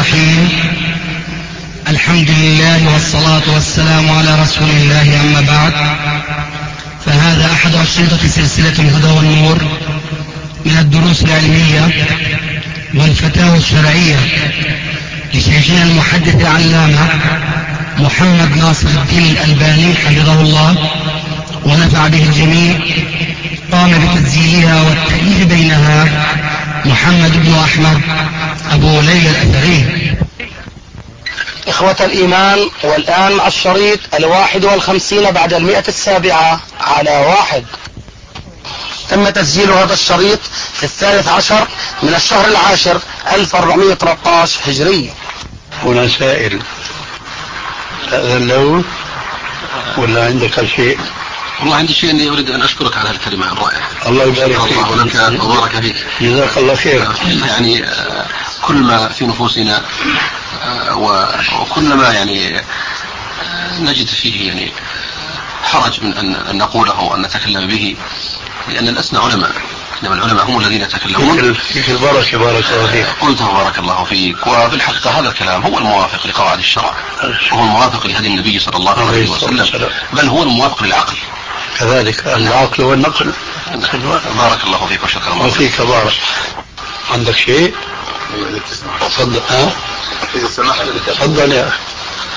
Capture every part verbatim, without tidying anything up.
الرحيم. الحمد لله والصلاة والسلام على رسول الله، أما بعد، فهذا أحد أشرطة سلسلة الهدى والنور من الدروس العلمية والفتاوى الشرعية لشيخنا المحدث العلامة محمد ناصر الدين الألباني حفظه الله ونفع به الجميع. قام بتسجيلها والتأليف بينها محمد بن أحمد أبو ليلى الأثري. إخوة الإيمان، والآن مع الشريط الواحد والخمسين بعد المئة السابعة على واحد. تم تسجيل هذا الشريط في الثالث عشر من الشهر العاشر ألف وأربعمائة وثلاثة عشر هجري. هنا سائل، تأذن له ولا عندك شيء؟ والله عندي شيء اني اريد ان اشكرك على الكلمه الرائعه. الله يبارك فيك. الله لك وبارك فيك. جزاك الله خير. يعني كل ما في نفوسنا وكل ما يعني نجد فيه يعني حرج من ان نقوله وان نتكلم به، لان الاسمى علماء، انما العلماء هم الذين يتكلمون. فيك البركه، بارك الله فيك. قلت بارك الله فيك. وفي الحقيقه هذا الكلام هو الموافق لقواعد الشرع، وهو الموافق لهدي النبي صلى الله عليه وسلم، بل هو الموافق للعقل كذلك، العقل والنقل. بارك الله فيك وشكرا الله فيك. بارك. عندك شيء؟ تفضل. ها تفضل يا أخي.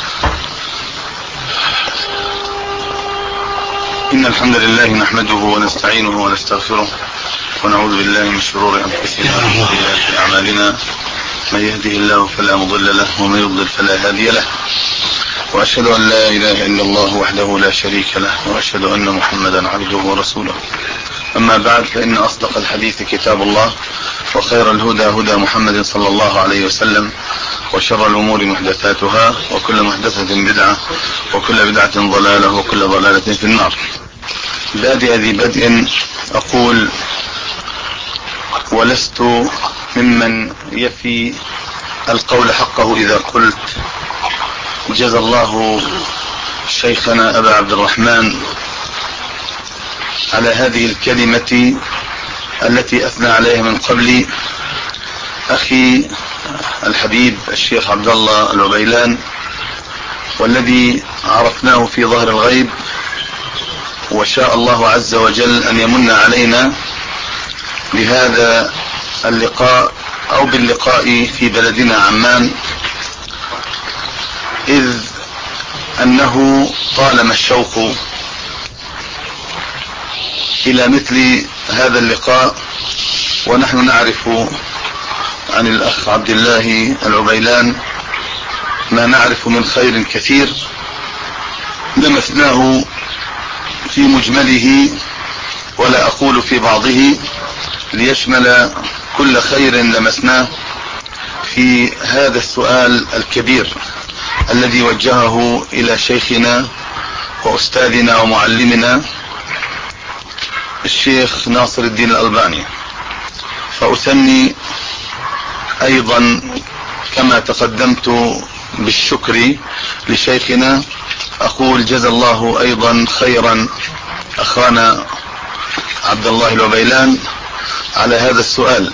إن الحمد لله نحمده ونستعينه ونستغفره ونعوذ بالله من شرور أنفسنا ومن سيئات أعمالنا. من يهده الله فلا مضل له ومن يضلل فلا هادي له، وأشهد أن لا إله إلا الله وحده لا شريك له، وأشهد أن محمدا عبده ورسوله. أما بعد، فإن أصدق الحديث كتاب الله، وخير الهدى هدى محمد صلى الله عليه وسلم، وشر الأمور محدثاتها، وكل محدثة بدعة، وكل بدعة ضلالة، وكل ضلالة في النار. بادئ ذي بدء أقول: ولست ممن يفي القول حقه إذا قلت جزى الله شيخنا أبا عبد الرحمن على هذه الكلمة التي أثنى عليها من قبلي أخي الحبيب الشيخ عبد الله العبيلان، والذي عرفناه في ظهر الغيب، وشاء الله عز وجل أن يمن علينا بهذا اللقاء أو باللقاء في بلدنا عمان، إذ أنه طالما الشوق إلى مثل هذا اللقاء، ونحن نعرف عن الأخ عبد الله العبيلان ما نعرف من خير كثير لمسناه في مجمله، ولا أقول في بعضه، ليشمل كل خير لمسناه في هذا السؤال الكبير الذي وجهه إلى شيخنا وأستاذنا ومعلمنا الشيخ ناصر الدين الألباني. فأثني أيضا كما تقدمت بالشكر لشيخنا، أقول جزى الله أيضا خيرا أخانا عبد الله العبيلان على هذا السؤال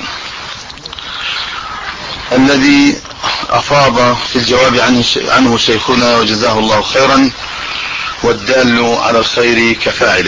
الذي أفاض في الجواب عنه شيخنا، وجزاه الله خيرا، والدال على الخير كفاعله.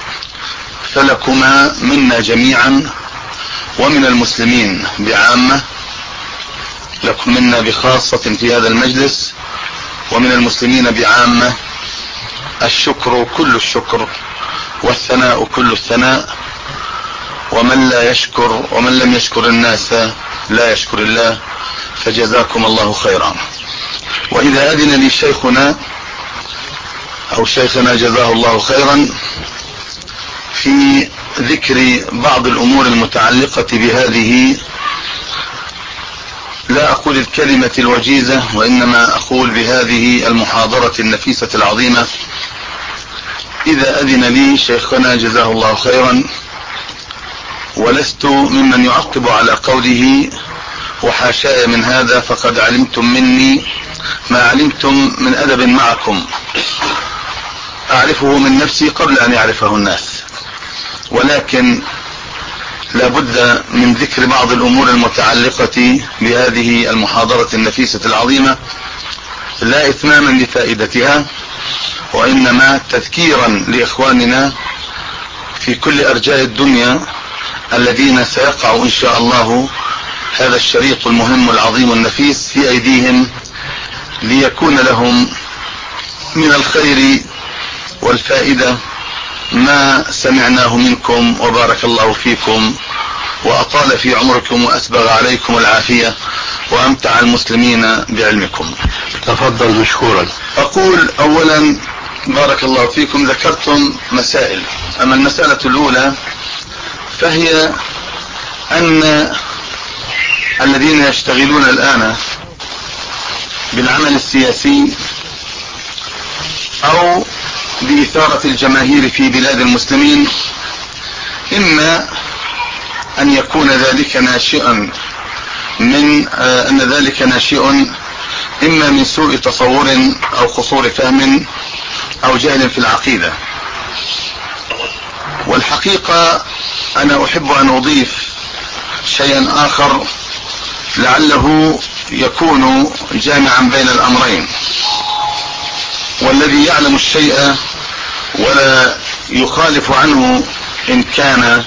فلكما منا جميعا ومن المسلمين بعامة، لكم منا بخاصة في هذا المجلس، ومن المسلمين بعامة، الشكر كل الشكر، والثناء كل الثناء، ومن لا يشكر ومن لم يشكر الناس لا يشكر الله، فجزاكم الله خيرا. وإذا أذن لي شيخنا أو شيخنا جزاه الله خيرا في ذكر بعض الأمور المتعلقة بهذه، لا أقول الكلمة الوجيزة، وإنما أقول بهذه المحاضرة النفيسة العظيمة، إذا أذن لي شيخنا جزاه الله خيرا، ولست ممن يعقب على قوله وحاشاي من هذا، فقد علمتم مني ما علمتم من أدب معكم، أعرفه من نفسي قبل أن يعرفه الناس. ولكن لابد من ذكر بعض الأمور المتعلقة بهذه المحاضرة النفيسة العظيمة، لا إتماما لفائدتها وإنما تذكيرا لإخواننا في كل أرجاء الدنيا الذين سيقع إن شاء الله هذا الشريط المهم العظيم النفيس في أيديهم، ليكون لهم من الخير والفائدة ما سمعناه منكم، وبارك الله فيكم وأطال في عمركم وأسبغ عليكم العافية وأمتع المسلمين بعلمكم. تفضل مشكورا. أقول أولا بارك الله فيكم، ذكرتم مسائل، أما المسألة الأولى فهي أن الذين يشتغلون الآن بالعمل السياسي أو بإثارة الجماهير في بلاد المسلمين، إما أن يكون ذلك ناشئا من أن ذلك ناشئ إما من سوء تصور أو قصور فهم أو جهل في العقيدة. والحقيقة أنا أحب أن أضيف شيئا آخر لعله يكون جامعا بين الأمرين، والذي يعلم الشيء ولا يخالف عنه إن كان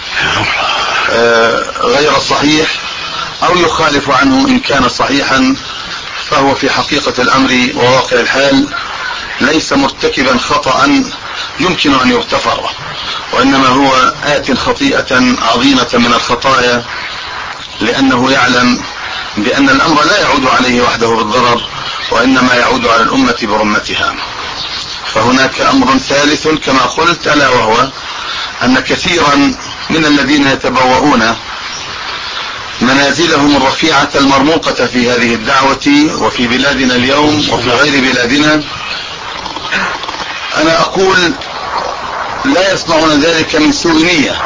غير صحيح أو يخالف عنه إن كان صحيحا، فهو في حقيقة الأمر وواقع الحال ليس مرتكبا خطأ يمكن أن يغتفر، وإنما هو آت خطيئة عظيمة من الخطايا، لأنه يعلم بأن الأمر لا يعود عليه وحده بالضرر، وإنما يعود على الأمة برمتها. فهناك أمر ثالث كما قلت، ألا وهو أن كثيرا من الذين يتبوؤون منازلهم الرفيعة المرموقة في هذه الدعوة وفي بلادنا اليوم وفي غير بلادنا، أنا أقول لا يصنعون ذلك من سوء نية،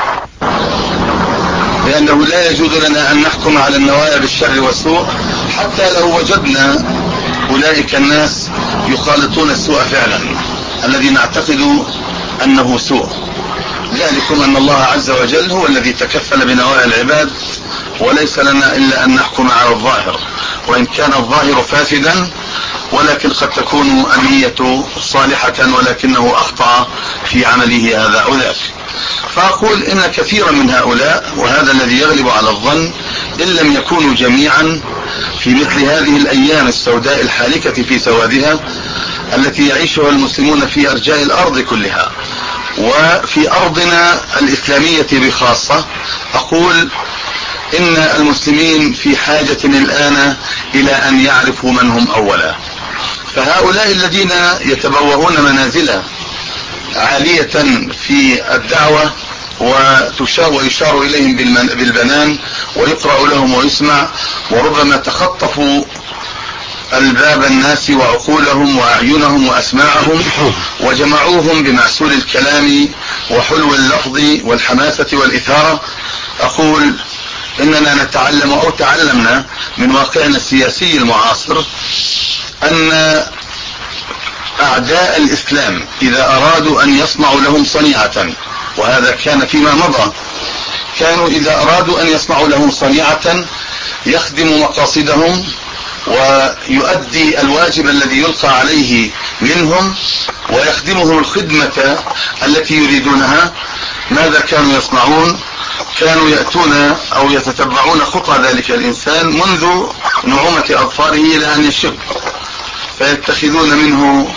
لأنه لا يجوز لنا أن نحكم على النوايا بالشر والسوء حتى لو وجدنا أولئك الناس يخالطون السوء فعلا الذي نعتقد أنه سوء. ذلكم أن الله عز وجل هو الذي تكفل بنوايا العباد، وليس لنا إلا أن نحكم على الظاهر، وإن كان الظاهر فاسدا ولكن قد تكون النية صالحة ولكنه أخطأ في عمله هذا أو ذاك. فأقول إن كثيرا من هؤلاء، وهذا الذي يغلب على الظن إن لم يكونوا جميعا، في مثل هذه الأيام السوداء الحالكة في سوادها التي يعيشها المسلمون في أرجاء الأرض كلها وفي أرضنا الإسلامية بخاصة، أقول إن المسلمين في حاجة الآن إلى أن يعرفوا من هم أولا. فهؤلاء الذين يتبوؤون منازل عالية في الدعوة وتشار ويشار إليهم بالبنان ويقرأ لهم ويسمع، وربما تخطفوا الباب الناس وعقولهم وأعينهم وأسماعهم وجمعوهم بمعسول الكلام وحلو اللفظ والحماسة والإثارة، أقول إننا نتعلم أو تعلمنا من واقعنا السياسي المعاصر أن أعداء الإسلام إذا أرادوا أن يصنعوا لهم صنيعة، وهذا كان فيما مضى، كانوا إذا أرادوا أن يصنعوا لهم صنيعة يخدم مقاصدهم ويؤدي الواجب الذي يلقى عليه منهم ويخدمهم الخدمة التي يريدونها. ماذا كانوا يصنعون؟ كانوا يأتون أو يتتبعون خطى ذلك الإنسان منذ نعومة أظفاره إلى أن يشب، فيتخذون منه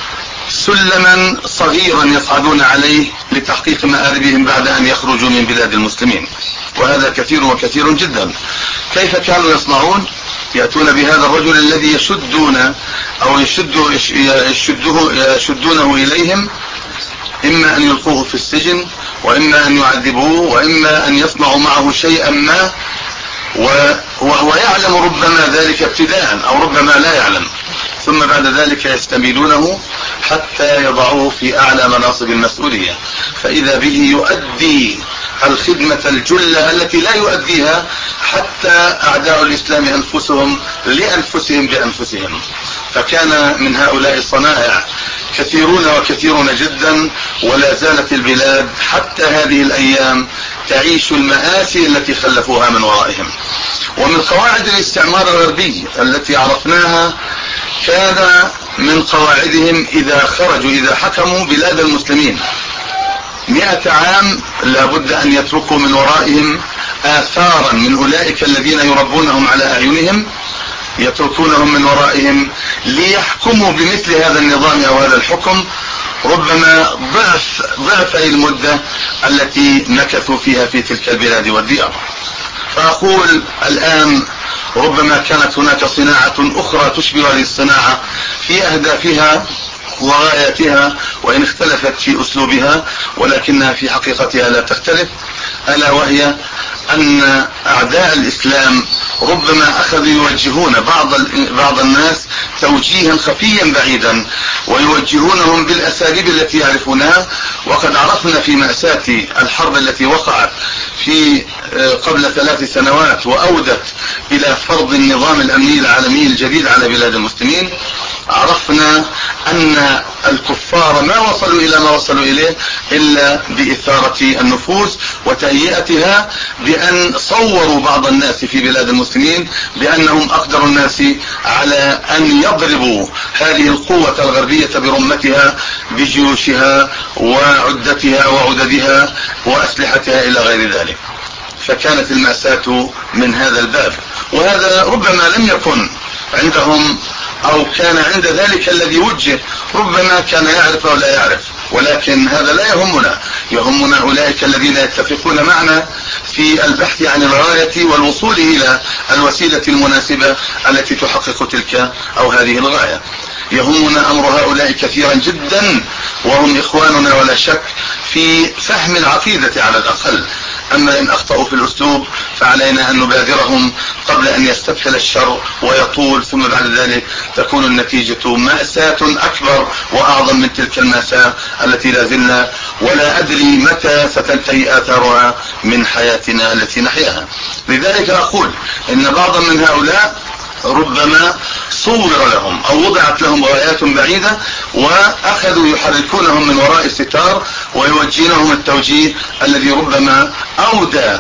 سلما صغيرا يصعدون عليه لتحقيق مآربهم بعد أن يخرجوا من بلاد المسلمين، وهذا كثير وكثير جدا. كيف كانوا يصنعون؟ يأتون بهذا الرجل الذي يشدون أو يشد يشده يشدونه إليهم، إما أن يلقوه في السجن وإما أن يعذبوه وإما أن يصنعوا معه شيئا ما، وهو يعلم ربما ذلك ابتداء أو ربما لا يعلم، ثم بعد ذلك يستميلونه حتى يضعوه في أعلى مناصب المسؤولية، فإذا به يؤدي الخدمة الجلة التي لا يؤديها حتى أعداء الإسلام أنفسهم لأنفسهم بأنفسهم. فكان من هؤلاء الصنائع كثيرون وكثيرون جدا، ولا زالت البلاد حتى هذه الأيام تعيش المآسي التي خلفوها من ورائهم. ومن قواعد الاستعمار الغربي التي عرفناها كان من قواعدهم إذا خرجوا إذا حكموا بلاد المسلمين مئة عام لابد أن يتركوا من ورائهم آثارا من أولئك الذين يربونهم على أعينهم، يتركونهم من ورائهم ليحكموا بمثل هذا النظام أو هذا الحكم ربما ضعف ضعف المدة التي مكثوا فيها في تلك البلاد والديار. فأقول الآن ربما كانت هناك صناعة أخرى تشبه هذه الصناعة في أهدافها وغاياتها وإن اختلفت في أسلوبها، ولكنها في حقيقتها لا تختلف، ألا وهي أن أعداء الإسلام ربما أخذوا يوجهون بعض بعض الناس توجيها خفيا بعيدا ويوجهونهم بالأساليب التي يعرفونها. وقد عرفنا في مأساة الحرب التي وقعت في قبل ثلاث سنوات وأودت إلى فرض النظام الأمني العالمي الجديد على بلاد المسلمين، عرفنا أن الكفار ما وصلوا إلى ما وصلوا إليه إلا بإثارة النفوس وتهيئتها، بأن صوروا بعض الناس في بلاد المسلمين بأنهم أقدر الناس على أن يضربوا هذه القوة الغربية برمتها بجيوشها وعدتها وعددها وأسلحتها إلى غير ذلك. فكانت المأساة من هذا الباب، وهذا ربما لم يكن عندهم أو كان عند ذلك الذي وجه ربما كان يعرف أو لا يعرف، ولكن هذا لا يهمنا. يهمنا أولئك الذين يتفقون معنا في البحث عن الغاية والوصول إلى الوسيلة المناسبة التي تحقق تلك أو هذه الغاية. يهمنا أمر هؤلاء كثيرا جدا، وهم إخواننا ولا شك في فهم العقيدة على الأقل. أما إن أخطأوا في الأسلوب فعلينا أن نبادرهم قبل أن يستفحل الشر ويطول، ثم بعد ذلك تكون النتيجة مأساة أكبر وأعظم من تلك المأساة التي لا زلنا ولا أدري متى ستنتهي آثارها من حياتنا التي نحياها. لذلك أقول إن بعضا من هؤلاء ربما صور لهم أو وضعت لهم غايات بعيدة وأخذوا يحركونهم من وراء الستار ويوجهونهم التوجيه الذي ربما أودى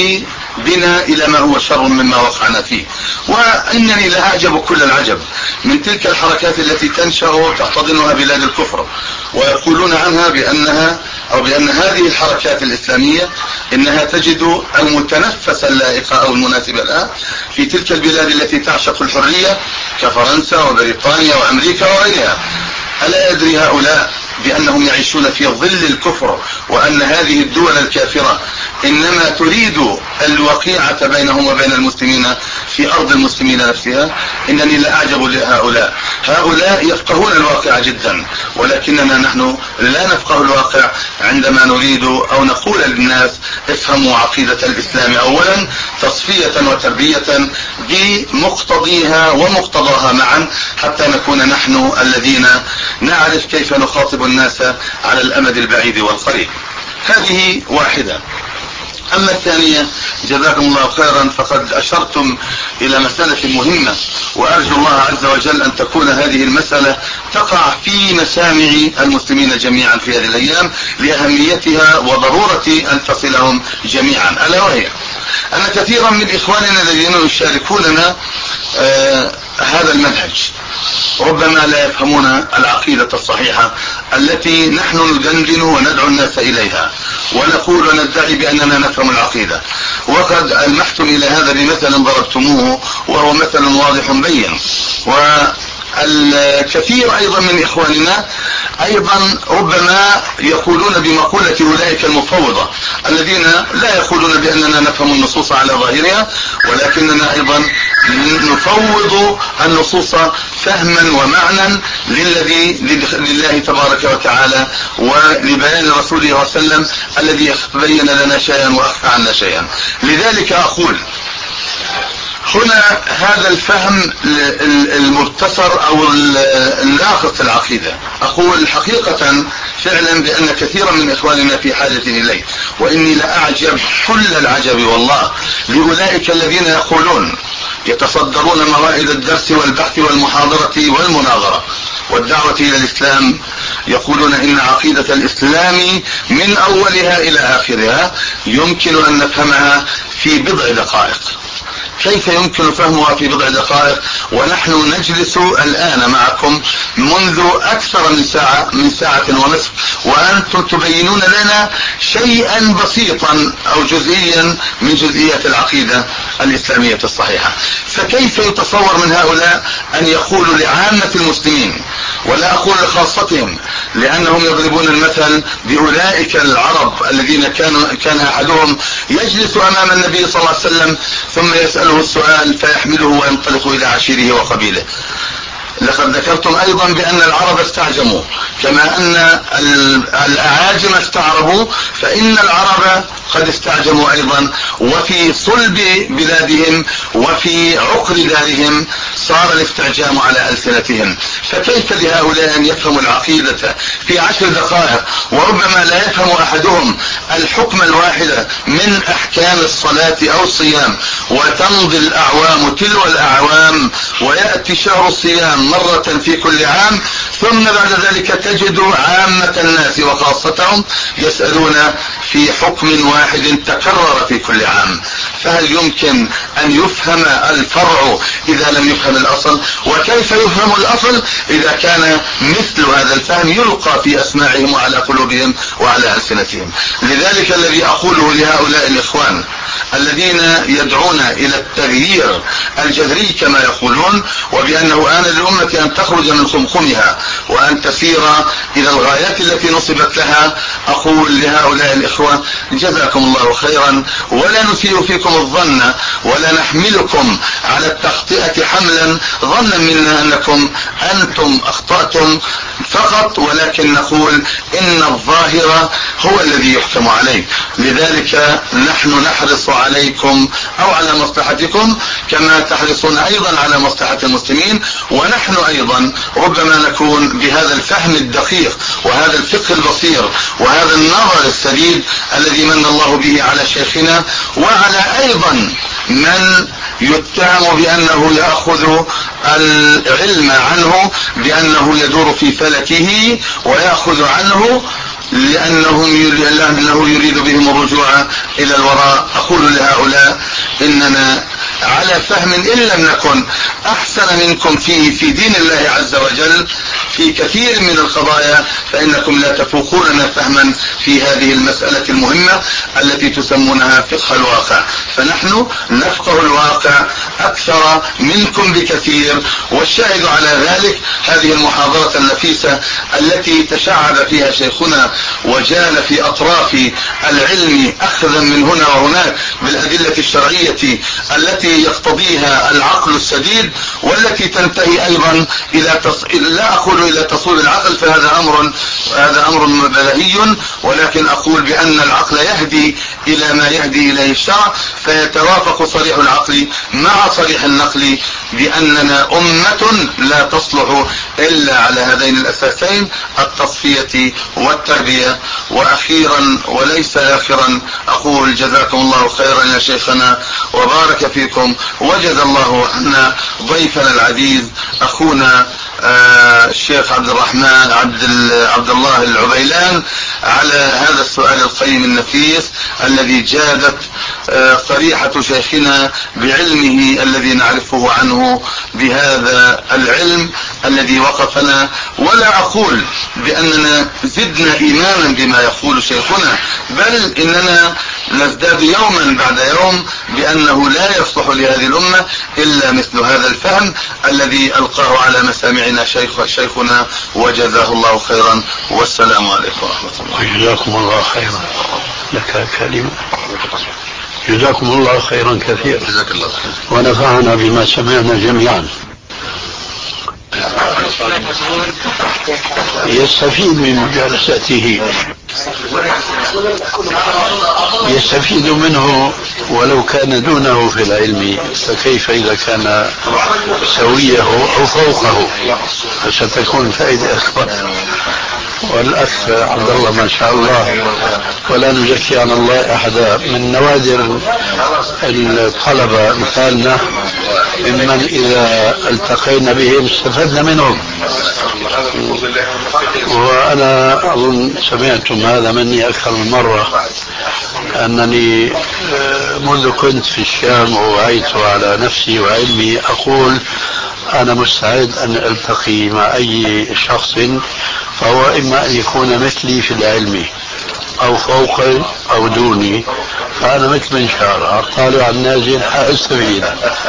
بنا إلى ما هو شر مما وقعنا فيه. وإنني لا أعجب كل العجب من تلك الحركات التي تنشأ وتحتضنها بلاد الكفر، ويقولون عنها بأنها أو بأن هذه الحركات الإسلامية إنها تجد المتنفس اللائق أو المناسب لها في تلك البلاد التي تعشق الحرية كفرنسا وبريطانيا وأمريكا وغيرها. ألا يدري هؤلاء بأنهم يعيشون في ظل الكفر، وأن هذه الدول الكافرة إنما تريد الوقيعة بينهم وبين المسلمين في أرض المسلمين نفسها؟ إنني لا أعجب لهؤلاء. هؤلاء يفقهون الواقع جدا، ولكننا نحن لا نفقه الواقع عندما نريد أو نقول للناس افهموا عقيدة الإسلام أولا تصفية وتربية بمقتضيها ومقتضاها معا، حتى نكون نحن الذين نعرف كيف نخاطب الناس على الأمد البعيد والقريب. هذه واحدة. أما الثانية جزاكم الله خيرا، فقد أشرتم إلى مسألة مهمة، وأرجو الله عز وجل أن تكون هذه المسألة تقع في مسامع المسلمين جميعا في هذه الأيام لأهميتها وضرورة أن تصلهم جميعا، ألا وهي أن كثيرا من إخواننا الذين يشاركوننا آه هذا المنهج ربما لا يفهمون العقيدة الصحيحة التي نحن ندندن وندعو الناس إليها ونقول وندعي بأننا نفهم العقيدة. وقد ألمحتم إلى هذا بمثل ضربتموه وهو مثل واضح بين. والكثير أيضا من إخواننا أيضا ربما يقولون بمقولة أولئك المفوضة الذين لا يقولون بأننا نفهم النصوص على ظاهرها، ولكننا أيضا نفوض النصوص فهما ومعنى للذي لله تبارك وتعالى ولبيان رسوله صلى الله عليه وسلم الذي بين لنا شيئا وأخفى عنا شيئا. لذلك أقول هنا هذا الفهم المبتصر أو الناقص العقيدة، أقول حقيقة فعلا بأن كثيرا من إخواننا في حاجة إليه، وإني لأعجب كل العجب والله لأولئك الذين يقولون يتصدرون موائد الدرس والبحث والمحاضرة والمناظرة والدعوة إلى الإسلام يقولون إن عقيدة الإسلام من أولها إلى آخرها يمكن أن نفهمها في بضع دقائق. كيف يمكن فهمها في بضع دقائق ونحن نجلس الآن معكم منذ أكثر من ساعة من ساعة ونصف وأنتم تبينون لنا شيئا بسيطا أو جزئيا من جزئيات العقيدة الإسلامية الصحيحة؟ فكيف يتصور من هؤلاء أن يقولوا لعامة المسلمين، ولا أقول لخاصتهم لأنهم يضربون المثل بأولئك العرب الذين كانوا كان أحدهم يجلس أمام النبي صلى الله عليه وسلم ثم يسأله السؤال فيحمله وينطلق إلى عشيره وقبيله. لقد ذكرتم أيضا بأن العرب استعجموا كما أن الأعاجم استعربوا، فإن العرب قد استعجموا أيضا، وفي صلب بلادهم وفي عقر دارهم صار الاستعجام على ألسنتهم. فكيف لهؤلاء أن يفهموا العقيدة في عشر دقائق وربما لا يفهم أحدهم الحكم الواحد من أحكام الصلاة أو الصيام، وتمضي الأعوام تلو الأعوام ويأتي شهر الصيام مرة في كل عام، ثم بعد ذلك تجد عامة الناس وخاصتهم يسألون في حكم واحد تكرر في كل عام. فهل يمكن أن يفهم الفرع إذا لم يفهم الأصل؟ وكيف يفهم الأصل إذا كان مثل هذا الفهم يلقى في أسماعهم وعلى قلوبهم وعلى ألسنتهم؟ لذلك الذي أقوله لهؤلاء الإخوان الذين يدعون إلى التغيير الجذري كما يقولون، وبأنه آن للأمة أن تخرج من خمخمها وأن تسير إلى الغايات التي نصبت لها، أقول لهؤلاء الإخوة جزاكم الله خيرا، ولا نسيء فيكم الظن ولا نحملكم على التخطئة حملا ظنا منا أنكم أنتم أخطأتم فقط، ولكن نقول إن الظاهر هو الذي يحكم عليه. لذلك نحن نحرص عليكم أو على مصلحتكم كما تحرصون أيضا على مصلحة المسلمين، ونحن أيضا ربما نكون بهذا الفهم الدقيق وهذا الفقه البصير وهذا النظر السديد الذي من الله به على شيخنا وعلى أيضا من يتهم بأنه يأخذ العلم عنه بأنه يدور في فلكه ويأخذ عنه لأنه يريد بهم الرجوع إلى الوراء. أقول لهؤلاء إننا على فهم إن لم نكن أحسن منكم فيه في دين الله عز وجل في كثير من القضايا، فإنكم لا تفوقوننا فهما في هذه المسألة المهمة التي تسمونها فقه الواقع. فنحن نفقه الواقع أكثر منكم بكثير، والشاهد على ذلك هذه المحاضرة النفيسة التي تشعب فيها شيخنا وجال في أطراف العلم أخذا من هنا وهناك بالأدلة الشرعية التي يقتضيها العقل السديد، والتي تنتهي أيضا إلى تص... لا أقول إلى تصويب العقل فهذا أمر هذا أمر بديهي، ولكن أقول بأن العقل يهدي إلى ما يهدي إليه الشرع، فيتوافق صريح العقل مع صريح النقل بأننا أمة لا تصلح إلا على هذين الأساسين التصفية والتربية. وأخيرا وليس آخرا أقول جزاكم الله خيرا يا شيخنا وبارك فيكم، وجزا الله عنا ضيفنا العزيز أخونا آه الشيخ عبد الرحمن عبد, عبد الله العبيلان على هذا السؤال القيم النفيس الذي جادت آه صريحة شيخنا بعلمه الذي نعرفه عنه بهذا العلم الذي وقفنا. ولا أقول بأننا زدنا إيمانا بما يقول شيخنا، بل إننا نزداد يوما بعد يوم بأنه لا يصلح لهذه الأمة إلا مثل هذا الفهم الذي ألقاه على مسامعنا شيخ شيخنا وجزاه الله خيرا. والسلام عليكم ورحمة الله. جزاكم الله خيرا. لك كلمة. جزاكم الله خيرا كثيرا. جزاك الله خيرا. ونفعنا بما سمعنا جميعا. يستفيد من مجالسته، يستفيد منه ولو كان دونه في العلم، فكيف إذا كان سويه أو فوقه، فستكون فائدة أكبر. والأخ عبد الله ما شاء الله، ولا نزكي على الله أحدا، من نوادر الطلبة مثالنا ممن إذا التقينا بهم استفدنا منهم. وأنا أظن سمعتم هذا مني أكثر من مرة، أنني منذ كنت في الشام ووعيت على نفسي وعلمي أقول أنا مستعد أن ألتقي مع أي شخص فهو إما أن يكون مثلي في العلم أو فوقي أو دوني، فأنا مثل منشار أطالع النازل أستفيد.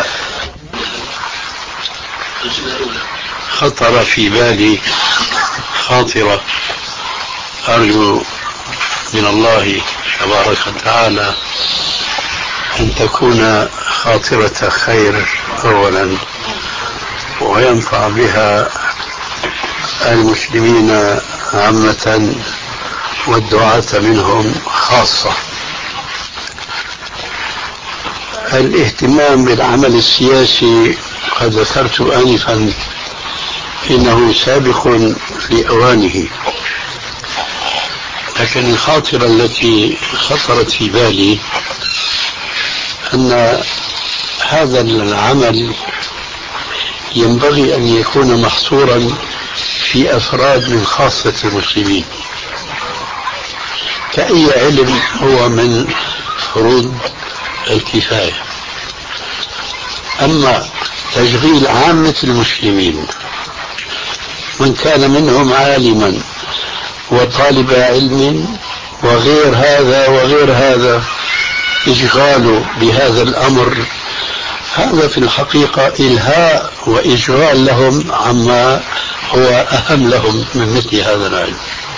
خطر في بالي خاطرة أرجو من الله تبارك وتعالى أن تكون خاطرة خير أولا، وينفع بها المسلمين عامة والدعاة منهم خاصة. الاهتمام بالعمل السياسي قد ذكرت آنفا إنه سابق لأوانه، لكن الخاطرة التي خطرت في بالي أن هذا العمل ينبغي أن يكون محصورا في أفراد من خاصة المسلمين، كأي علم هو من فروض الكفاية. أما تشغيل عامة المسلمين من كان منهم عالما وطالب علم وغير هذا وغير هذا، إشغاله بهذا الأمر هذا في الحقيقة إلهاء وإشغال لهم عما هو أهم لهم من مثل هذا العلم.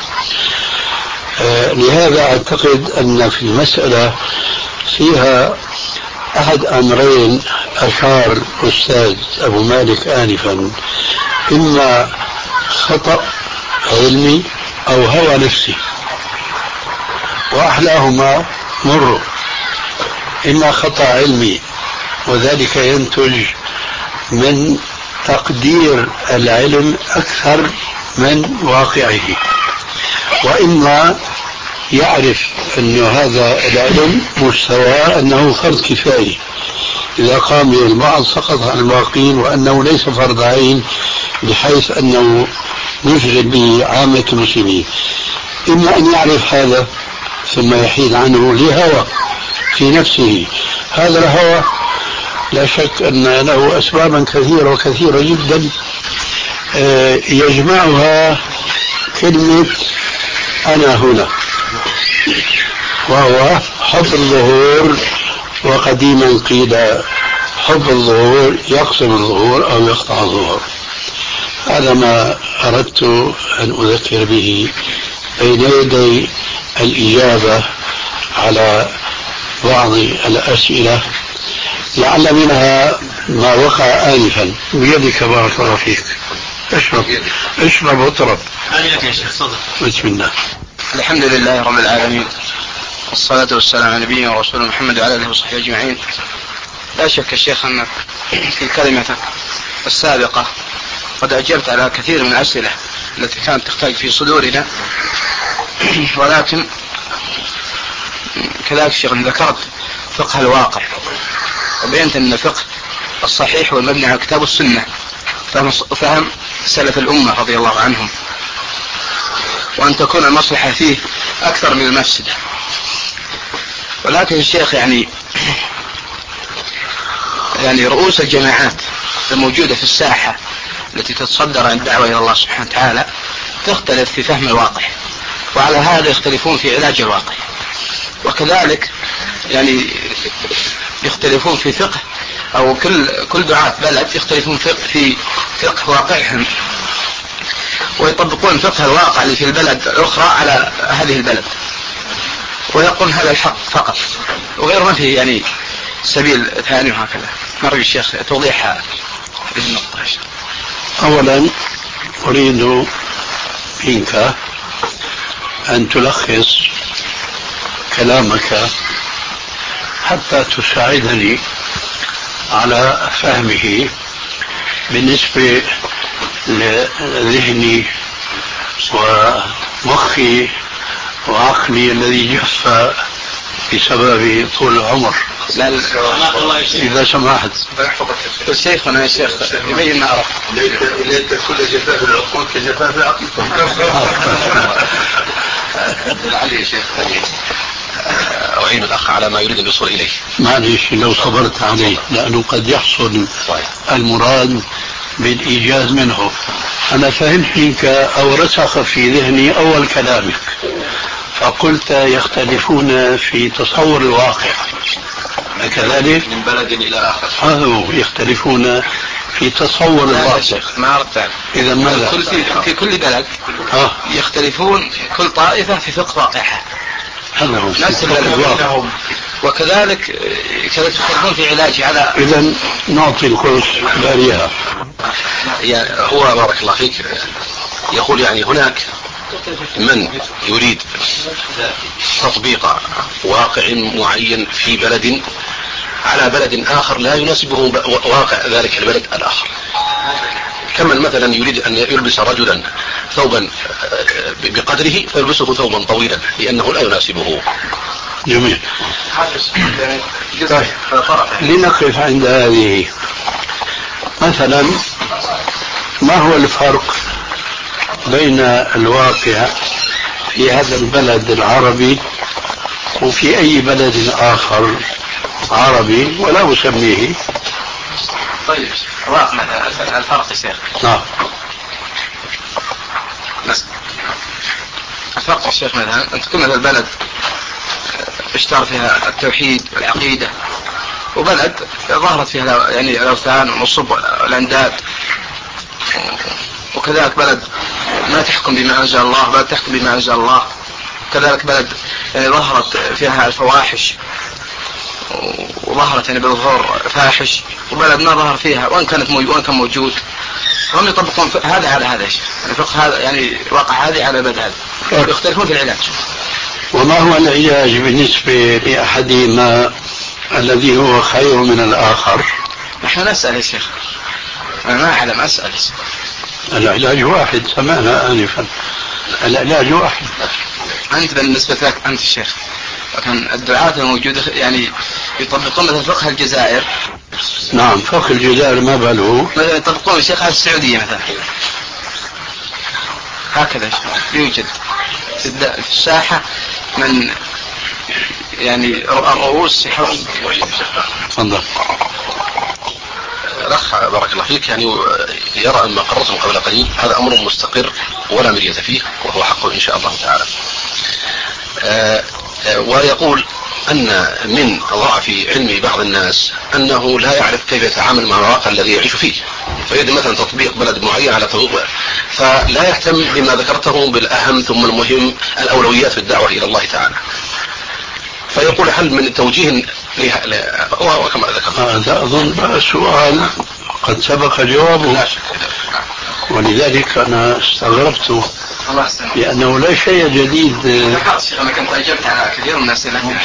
آه لهذا أعتقد أن في المسألة فيها أحد أمرين أشار الأستاذ أبو مالك آنفا، إما خطأ علمي أو هوى نفسي، وأحلاهما مر. إما خطأ علمي وذلك ينتج من تقدير العلم أكثر من واقعه، وإما يعرف أن هذا العلم مستوى أنه فرض كفاية، إذا قام به البعض سقط عن الباقين، وأنه ليس فرض عين بحيث أنه نشغل به عامة المسلمين. إما أن يعرف هذا ثم يحيد عنه لهوى في نفسه. هذا الهوى لا شك أن له أسبابا كثيرة وكثيرة جدا يجمعها كلمة أنا هنا، وهو حب الظهور. وقديما قيل حب الظهور يقسم الظهور أو يقطع الظهور. هذا ما أردت أن أذكر به بين يدي الإجابة على بعض الأسئلة، لعل منها ما وقع آنفا. بيدك بارك الله فيك. اشرب اشرب واطرب. بسم الله. الحمد لله رب العالمين، والصلاة والسلام على نبينا ورسوله محمد وعلى آله وصحبه أجمعين. لا شك الشيخ أنك في كلمتك السابقة قد أجبت على كثير من الأسئلة التي كانت تحتاج في صدورنا، ولكن كذلك الشيخ ذكرت فقه الواقع، وبينت أن الفقه الصحيح والمبني على كتاب السنة فهم سلف الأمة رضي الله عنهم، وأن تكون المصلحة فيه أكثر من المفسدة. ولكن الشيخ يعني يعني رؤوس الجماعات الموجودة في الساحة التي تتصدر عن الدعوة إلى الله سبحانه وتعالى تختلف في فهم الواقع، وعلى هذا يختلفون في علاج الواقع، وكذلك يعني يختلفون في فقه، أو كل كل دعاة بلد يختلفون في فقه واقعهم، ويطبقون فقه الواقع اللي في البلد الأخرى على هذه البلد، ويقول هذا الحق فقط وغير ما فيه يعني سبيل ثاني. وهكذا نرجو الشيخ توضيح هذه النقطة. أولا أريد منك أن تلخص كلامك حتى تساعدني على فهمه بالنسبة لذهني ومخي وعقلي الذي جف بسبب طول العمر. لا إذا سمحت شيخنا يا شيخ يبين ما عرف. ليت كل جفاف العقول كجفاف العقل. لعلي يا شيخ أعين الأخ على ما يريد أن يوصل إليه. معلش لو صبرت عليه لأنه قد يحصل المراد بالإيجاز منه. أنا فهمت منك أو رسخ في ذهني أول كلامك فقلت يختلفون في تصور الواقع كذلك من بلد إلى آخر. هذا يختلفون في تصور الواقع. ما عرفت. إذا ماذا؟ كل في, في كل بلد ها. يختلفون كل طائفة في فقه واقعها. هذا هو نفس الواقع. وكذلك كذلك يختلفون في علاجه على. إذا نعطي الكورس باريها. يعني هو بارك الله فيك يقول يعني هناك من يريد تطبيق واقع معين في بلد على بلد آخر لا يناسبه واقع ذلك البلد الآخر. كمن مثلا يريد أن يلبس رجلا ثوبا بقدره فيلبسه ثوبا طويلا لأنه لا يناسبه. جميل. طيب لنقف عند هذه. مثلا ما هو الفرق بين الواقع في هذا البلد العربي وفي أي بلد آخر عربي ولا أسميه؟ طيب الفرق يا شيخ. نعم. الفرق يا شيخ مثلا أن تكون هذا البلد اشتهر فيها التوحيد والعقيدة وبلد ظهرت فيها يعني الأوثان والنصب والأنداد، وكذلك بلد ما تحكم بما أنزل الله بل تحكم بما أنزل الله، كذلك بلد يعني ظهرت فيها الفواحش وظهرت يعني بالظهور فاحش، وبلد ما ظهر فيها وان كانت موجود وان كان موجود. هم يطبقون هذا على هذا الشيء يعني فقه هذا يعني واقع هذه على بلد هذا، يختلفون في العلاج. وما هو العلاج بالنسبة لأحدهما الذي هو خير من الآخر؟ نحن نسأل يا شيخ، أنا ما أعلم أسأل. العلاج واحد سمعنا آنفا، العلاج واحد. أنت بالنسبة لك أنت الشيخ، لكن الدعاة الموجودة يعني يطبقون مثل فقه الجزائر. نعم فقه الجزائر ما باله مثلا يطبقون الشيخ على السعودية مثلا هكذا يوجد في الساحة من يعني رؤوس حرب. تفضل. الأخ بارك الله فيك يعني يرى أن ما قررته قبل قليل هذا أمر مستقر ولا مرية فيه وهو حق إن شاء الله تعالى. آه آه ويقول أن من ضعف علم بعض الناس أنه لا يعرف كيف يتعامل مع الواقع الذي يعيش فيه، فيريد مثلا تطبيق بلد معين على تطبيق فلا يهتم بما ذكرته بالأهم ثم المهم الأولويات في الدعوة إلى الله تعالى. فيقول هل من توجيه لها وكما ذكرت هذا أظن سؤال قد سبق جوابه، ولذلك أنا استغربت لأنه لا شيء جديد. أنا كنت أجبت على كثير من الأسئلة.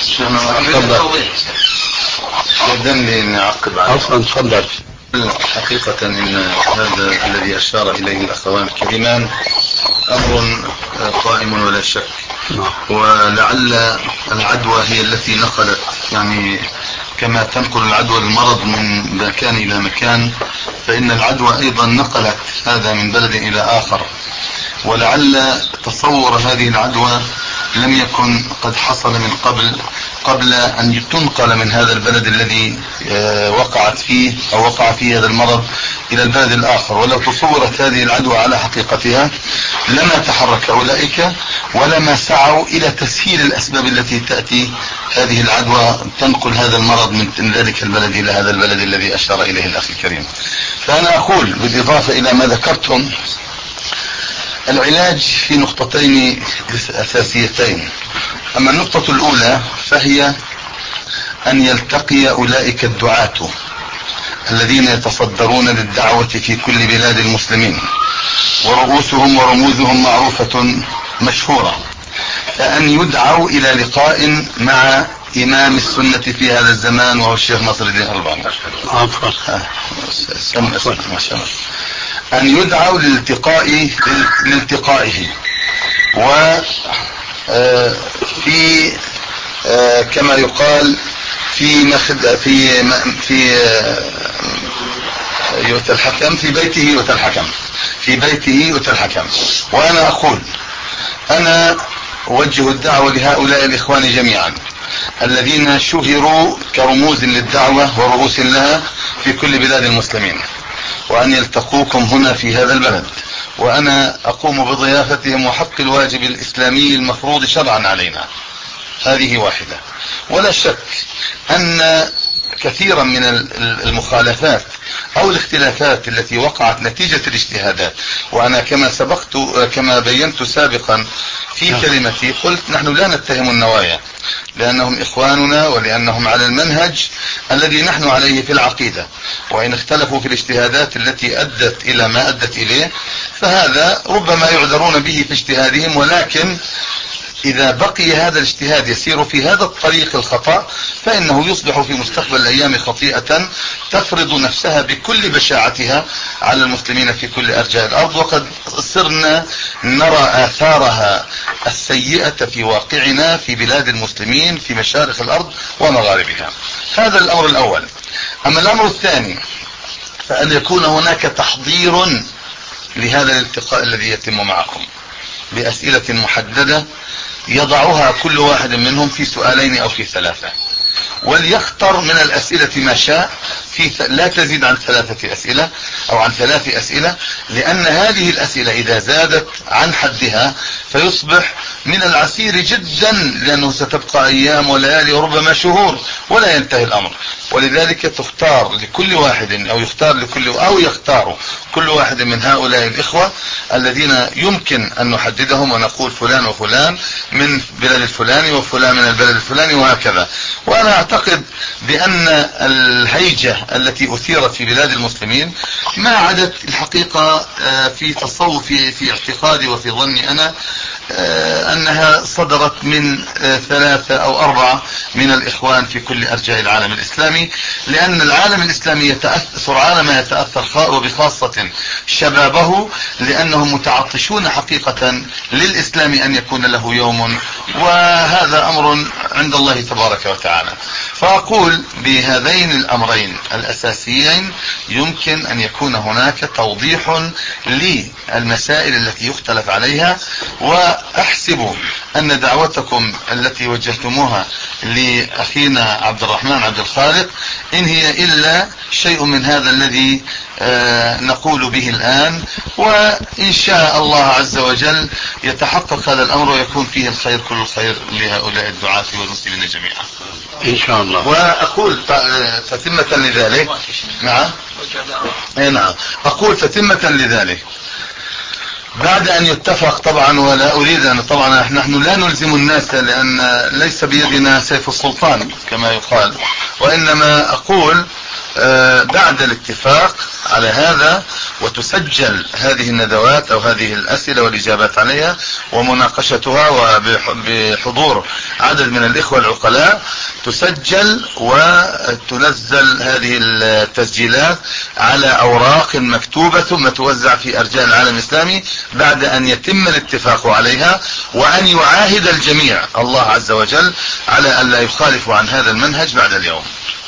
قدم لي نعقب على عفوا تفضل. حقيقة إن هذا الذي أشار إليه الأخوان الكريمان أمر قائم ولا شك، ولعل العدوى هي التي نقلت يعني كما تنقل العدوى المرض من مكان إلى مكان، فإن العدوى أيضا نقلت هذا من بلد إلى آخر، ولعل تصور هذه العدوى لم يكن قد حصل من قبل قبل أن تنقل من هذا البلد الذي وقعت فيه أو وقع فيه هذا المرض إلى البلد الآخر. ولو تصورت هذه العدوى على حقيقتها لما تحرك أولئك ولما سعوا إلى تسهيل الأسباب التي تأتي هذه العدوى تنقل هذا المرض من ذلك البلد إلى هذا البلد الذي أشار إليه الأخ الكريم. فأنا أقول بالإضافة إلى ما ذكرتم العلاج في نقطتين أساسيتين. أما النقطة الأولى فهي أن يلتقي أولئك الدعاة الذين يتصدرون للدعوة في كل بلاد المسلمين ورؤوسهم ورموزهم معروفة مشهورة، فأن يدعوا إلى لقاء مع إمام السنة في هذا الزمان وهو الشيخ ناصر الدين الألباني. أن يدعوا للالتقاء لالتقائه وفي كما يقال في مخد في في يؤتى الحكم في بيته يؤتى الحكم في بيته يؤتى الحكم. وأنا أقول أنا أوجه الدعوة لهؤلاء الإخوان جميعا الذين شهروا كرموز للدعوة ورؤوس لها في كل بلاد المسلمين، وأن يلتقوكم هنا في هذا البلد، وأنا أقوم بضيافتهم وحق الواجب الإسلامي المفروض شرعا علينا. هذه واحدة. ولا شك أن كثيرا من المخالفات أو الاختلافات التي وقعت نتيجة الاجتهادات، وأنا كما سبقت كما بينت سابقا في كلمتي قلت نحن لا نتهم النوايا لأنهم إخواننا ولأنهم على المنهج الذي نحن عليه في العقيدة، وإن اختلفوا في الاجتهادات التي أدت إلى ما أدت إليه فهذا ربما يعذرون به في اجتهادهم، ولكن إذا بقي هذا الاجتهاد يسير في هذا الطريق الخطأ فإنه يصبح في مستقبل الأيام خطيئة تفرض نفسها بكل بشاعتها على المسلمين في كل أرجاء الأرض، وقد صرنا نرى آثارها السيئة في واقعنا في بلاد المسلمين في مشارق الأرض ومغاربها. هذا الأمر الأول. أما الأمر الثاني فأن يكون هناك تحضير لهذا الالتقاء الذي يتم معكم بأسئلة محددة يضعها كل واحد منهم في سؤالين أو في ثلاثة، وليختار من الأسئلة ما شاء في لا تزيد عن ثلاثة أسئلة أو عن ثلاث أسئلة، لأن هذه الأسئلة إذا زادت عن حدها فيصبح من العسير جدا، لأنه ستبقى أيام وليالي وربما شهور ولا ينتهي الأمر. ولذلك تختار لكل واحد أو يختار لكل أو يختار كل واحد من هؤلاء الإخوة الذين يمكن أن نحددهم ونقول فلان وفلان من بلد الفلاني وفلان من البلد الفلاني وهكذا. وأنا أعتقد بأن الهيجة التي أثيرت في بلاد المسلمين ما عادت الحقيقة في تصوفي في اعتقادي وفي ظني أنا أنها صدرت من ثلاثة أو أربعة من الإخوان في كل أرجاء العالم الإسلامي، لأن العالم الإسلامي يتأثر على ما يتأثر وبخاصة شبابه، لأنهم متعطشون حقيقة للإسلام أن يكون له يوم، وهذا أمر عند الله تبارك وتعالى. فأقول بهذين الأمرين الأساسيين يمكن أن يكون هناك توضيح للمسائل التي يختلف عليها، وأحسب أن دعوتكم التي وجهتموها لأخينا عبد الرحمن عبد الخالق إن هي إلا شيء من هذا الذي آه نقول به الآن، وإن شاء الله عز وجل يتحقق هذا الأمر ويكون فيه الخير كل الخير لهؤلاء الدعاة والمسلمين جميعا إن شاء الله. وأقول فتمة لذلك نعم نعم أقول فتمة لذلك بعد أن يتفق طبعا، ولا أريد أن طبعا نحن لا نلزم الناس لأن ليس بيدنا سيف السلطان كما يقال، وإنما أقول بعد الاتفاق على هذا وتسجل هذه الندوات أو هذه الأسئلة والإجابات عليها ومناقشتها وبحضور عدد من الإخوة العقلاء، تسجل وتنزل هذه التسجيلات على أوراق مكتوبة ثم توزع في أرجاء العالم الإسلامي بعد أن يتم الاتفاق عليها، وأن يعاهد الجميع الله عز وجل على أن لا يخالفوا عن هذا المنهج بعد اليوم.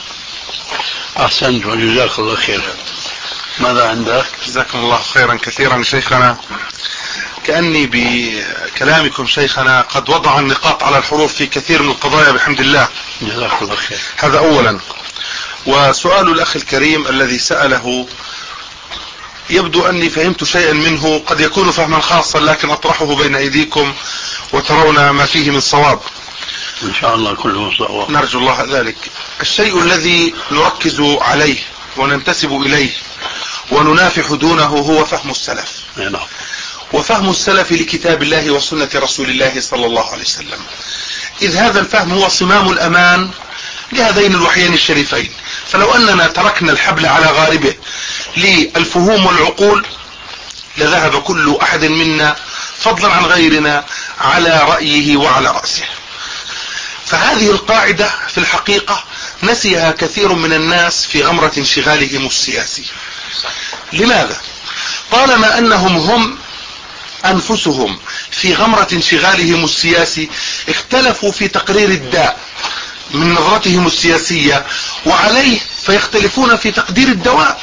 أحسنت وجزاك الله خير. ماذا عندك؟ جزاكم الله خيرا كثيرا شيخنا. كأني بكلامكم شيخنا قد وضع النقاط على الحروف في كثير من القضايا بحمد الله. جزاك الله خير. هذا أولا. وسؤال الأخ الكريم الذي سأله يبدو أني فهمت شيئا منه، قد يكون فهما خاصا لكن أطرحه بين أيديكم وترون ما فيه من صواب إن شاء الله. كله صواب نرجو الله ذلك. الشيء الذي نركز عليه وننتسب إليه وننافح دونه هو فهم السلف. نعم. وفهم السلف لكتاب الله وسنة رسول الله صلى الله عليه وسلم، إذ هذا الفهم هو صمام الأمان لهذين الوحيين الشريفين. فلو أننا تركنا الحبل على غاربه للفهوم والعقول لذهب كل أحد منا فضلا عن غيرنا على رأيه وعلى رأسه. فهذه القاعدة في الحقيقة نسيها كثير من الناس في غمرة انشغالهم السياسي. لماذا؟ طالما أنهم هم أنفسهم في غمرة انشغالهم السياسي اختلفوا في تقرير الداء من نظرتهم السياسية وعليه فيختلفون في تقدير الدواء.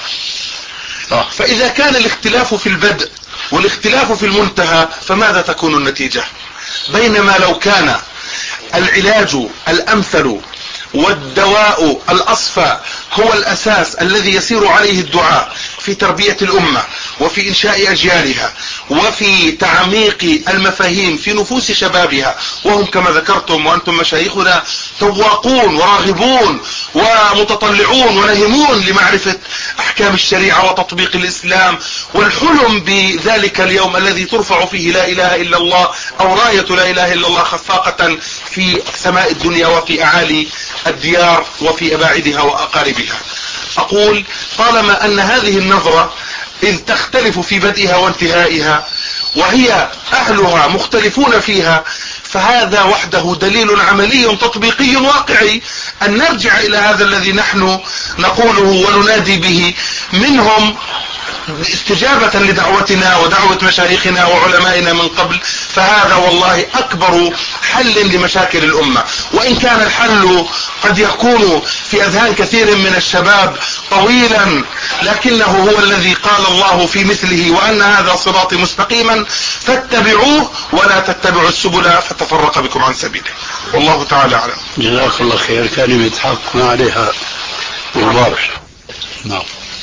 فإذا كان الاختلاف في البدء والاختلاف في المنتهى فماذا تكون النتيجة؟ بينما لو كان العلاج الأمثل والدواء الأصفى هو الأساس الذي يسير عليه الدعاء في تربية الأمة وفي إنشاء أجيالها وفي تعميق المفاهيم في نفوس شبابها، وهم كما ذكرتم وأنتم مشايخنا تواقون وراغبون ومتطلعون ونهمون لمعرفة أحكام الشريعة وتطبيق الإسلام والحلم بذلك اليوم الذي ترفع فيه لا إله إلا الله أو راية لا إله إلا الله خفاقة في سماء الدنيا وفي أعالي الديار وفي أباعدها وأقاربها. أقول طالما أن هذه النظرة إذ تختلف في بدئها وانتهائها وهي أهلها مختلفون فيها فهذا وحده دليل عملي تطبيقي واقعي أن نرجع إلى هذا الذي نحن نقوله وننادي به منهم استجابة لدعوتنا ودعوة مشايخنا وعلمائنا من قبل، فهذا والله أكبر حل لمشاكل الأمة. وإن كان الحل قد يكون في أذهان كثير من الشباب طويلا لكنه هو الذي قال الله في مثله وأن هذا صراطي مستقيما فاتبعوه ولا تتبعوا السبل فتفرق بكم عن سبيله، والله تعالى أعلم. جزاك الله خير. كلمة حق ما عليها غبار. نعم.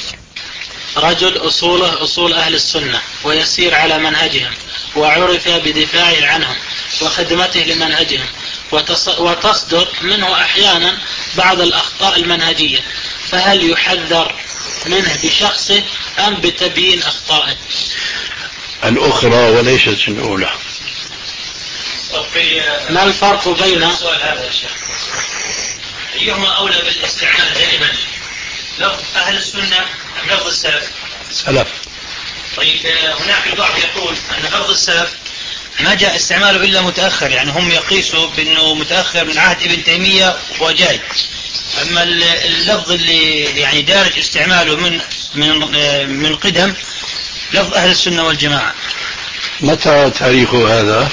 رجل أصوله أصول أهل السنة ويسير على منهجهم وعرف بدفاعه عنهم وخدمته لمنهجهم وتصدر منه أحيانا بعض الأخطاء المنهجية، فهل يحذر منه بشخصه أم بتبيين أخطائه؟ الأخرى وليست الأولى. ما الفرق بين السؤال هذا يا شيخ؟ أيهما أولى بالاستعمال دائما، لفظ أهل السنة أم لفظ السلف؟ سلف. طيب هناك البعض يقول أن لفظ السلف ما جاء استعماله إلا متأخر، يعني هم يقيسوا بأنه متأخر من عهد ابن تيمية وجاي، أما اللفظ اللي يعني دارج استعماله من من من قدم لفظ أهل السنة والجماعة. متى تاريخ هذا؟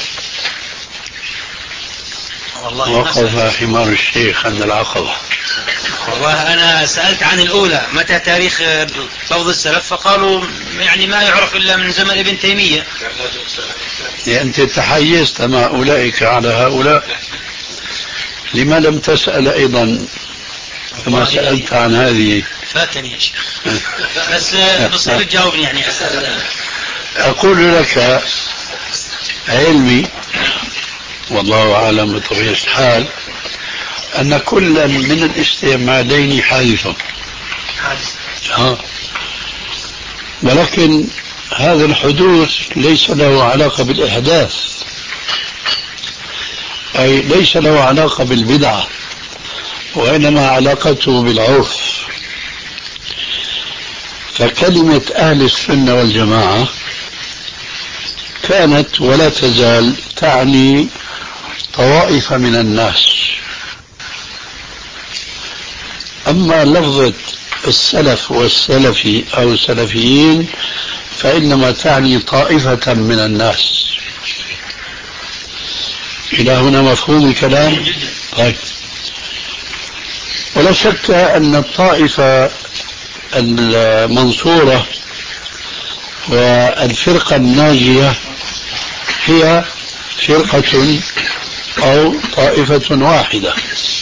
والله وقف حمار الشيخ عند العقبة. والله أنا سألت عن الأولى متى تاريخ لفظ السلف فقالوا يعني ما يعرف إلا من زمن ابن تيمية. أنت تحيزت مع أولئك على هؤلاء، لما لم تسأل أيضا كما سألت عن هذه؟ فاتني يا شيخ بس بصير تجاوبني يعني أسأل. أقول لك علمي والله أعلم بطبيعة الحال أن كل من الاستعمالين حادث، آه. ولكن هذا الحدوث ليس له علاقة بالإحداث، أي ليس له علاقة بالبدعة، وإنما علاقته بالعرف. فكلمة أهل السنة والجماعة كانت ولا تزال تعني طوائف من الناس، أما لفظة السلف والسلفي أو السلفيين فإنما تعني طائفة من الناس. إلى هنا مفهوم الكلام؟ طيب. ولا شك أن الطائفة المنصورة والفرقة الناجية هي فرقة أو طائفة واحدة.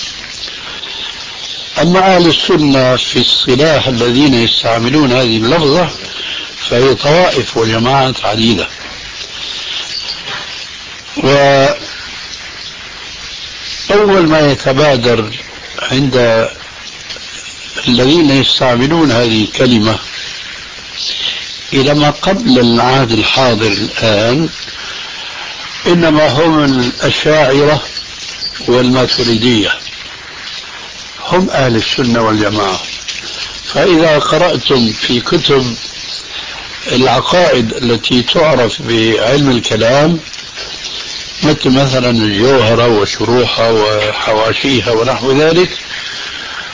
أما أهل السنة في الصلاح الذين يستعملون هذه اللفظة فهي طوائف وجماعات عديدة. وأول ما يتبادر عند الذين يستعملون هذه الكلمة إلى ما قبل العهد الحاضر الآن إنما هم الأشاعرة والماتريدية، هم أهل السنة والجماعة. فإذا قرأتم في كتب العقائد التي تعرف بعلم الكلام مثل مثلا الجوهرة وشروحها وحواشيها ونحو ذلك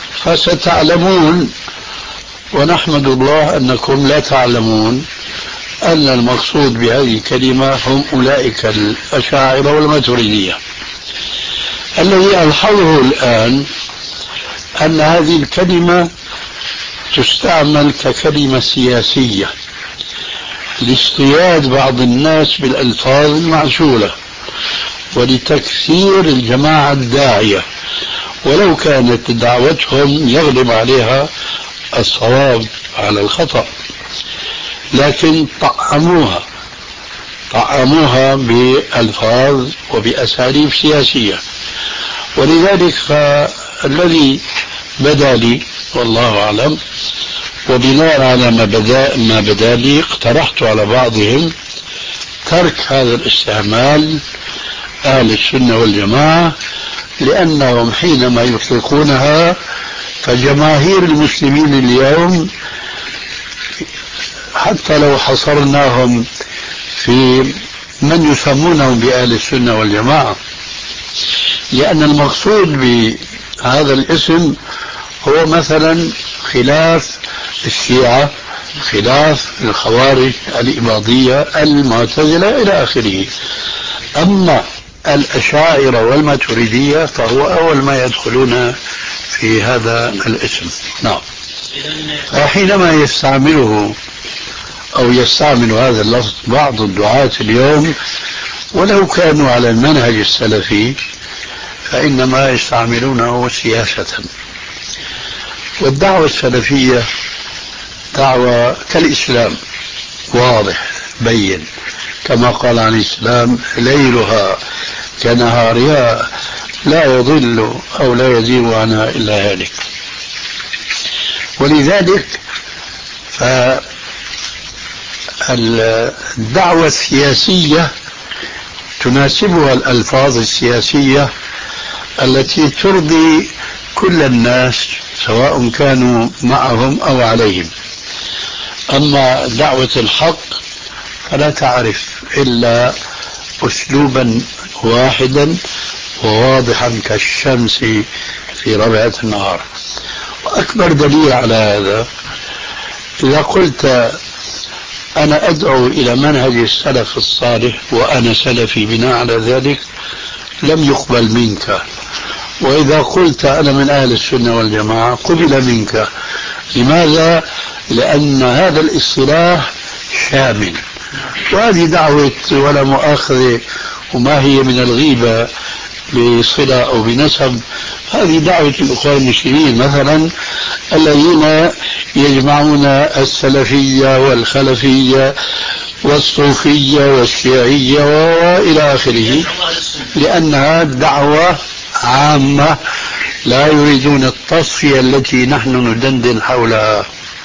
فستعلمون، ونحمد الله أنكم لا تعلمون، أن المقصود بهذه الكلمة هم أولئك الأشاعرة والماتريدية. الذي ألحظه الآن أن هذه الكلمة تستعمل ككلمة سياسية لاصطياد بعض الناس بالألفاظ المعسولة ولتكثير الجماعة الداعية، ولو كانت دعوتهم يغلب عليها الصواب على الخطأ، لكن طعموها طعموها بألفاظ وبأساليب سياسية. ولذلك فالذي بدا لي والله أعلم، وبناء على ما بدا ما بدا لي اقترحت على بعضهم ترك هذا الاستعمال أهل السنة والجماعة، لأنهم حينما يطلقونها فجماهير المسلمين اليوم حتى لو حصرناهم في من يسمونهم بأهل السنة والجماعة، لأن المقصود بهذا الاسم هو مثلا خلاف الشيعة، خلاف الخوارج، الإباضية، المعتزلة إلى آخره. أما الأشاعرة والماتريدية فهو أول ما يدخلون في هذا الاسم. نعم. فحينما يستعمله أو يستعمل هذا اللفظ بعض الدعاة اليوم ولو كانوا على المنهج السلفي فإنما يستعملونه سياسة. والدعوة السلفية دعوة كالإسلام واضح بين، كما قال عن الإسلام ليلها كنهارها لا يضل أو لا يزيغ عنها إلا هالك. ولذلك فالدعوة السياسية تناسبها الألفاظ السياسية التي ترضي كل الناس سواء كانوا معهم أو عليهم. أما دعوة الحق فلا تعرف إلا أسلوبا واحدا وواضحا كالشمس في ربيعة النهار. وأكبر دليل على هذا إذا قلت أنا أدعو إلى منهج السلف الصالح وأنا سلفي بناء على ذلك لم يقبل منك، وإذا قلت أنا من أهل السنة والجماعة قبل منك. لماذا؟ لأن هذا الاصطلاح شامل، وهذه دعوة ولا مؤاخذة وما هي من الغيبة بصلة أو بنسب، هذه دعوة الأخوة المسلمين مثلا الذين يجمعون السلفية والخلفية والصوفية والشيعية وإلى آخره، لأنها دعوة عامة لا يريدون التصفية التي نحن ندندن حولها.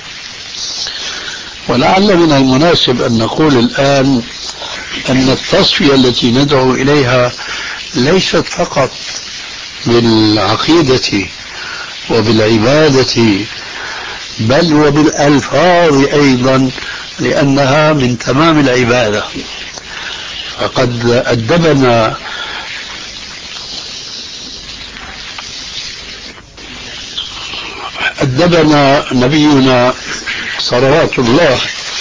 ولعل من المناسب أن نقول الآن أن التصفية التي ندعو إليها ليست فقط بالعقيدة وبالعبادة بل وبالألفاظ أيضا، لأنها من تمام العبادة. فقد أدبنا أدبنا نبينا صلوات الله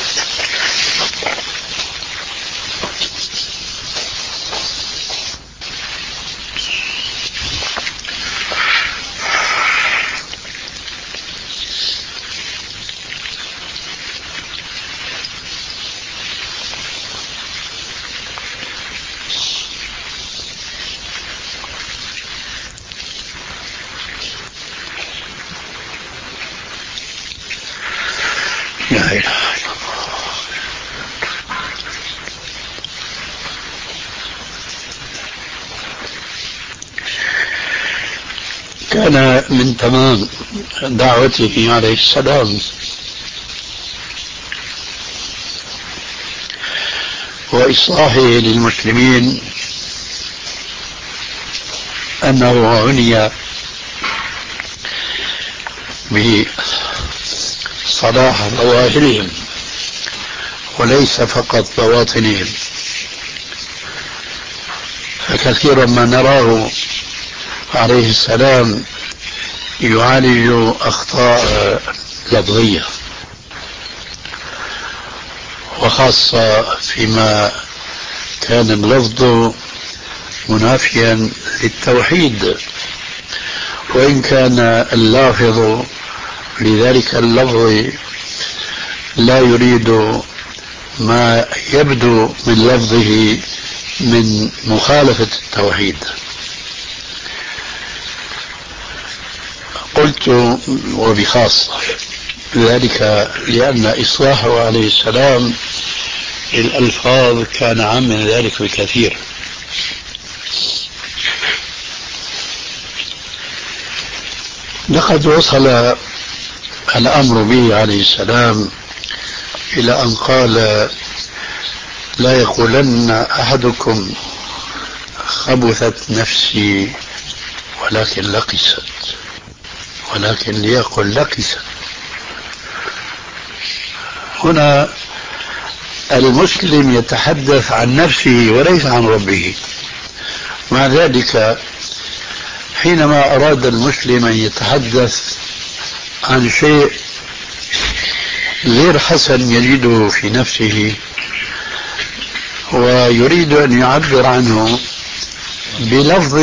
كان من تمام دعوته عليه السلام وإصلاحه للمسلمين أنه عني بصلاح ظواهرهم وليس فقط بواطنهم. فكثيرا ما نراه عليه السلام يعالج أخطاء لفظية وخاصة فيما كان اللفظ منافيا للتوحيد، وإن كان اللافظ لذلك اللفظ لا يريد ما يبدو من لفظه من مخالفة التوحيد. قلت وبخاصة ذلك لأن إصلاحه عليه السلام الألفاظ كان عام من ذلك بكثير. لقد وصل الأمر به عليه السلام إلى أن قال: لا يقولن أحدكم خبثت نفسي ولكن لقست، ولكن ليقل لقست. هنا المسلم يتحدث عن نفسه وليس عن ربه. مع ذلك حينما أراد المسلم أن يتحدث عن شيء غير حسن يجده في نفسه ويريد أن يعبر عنه بلفظ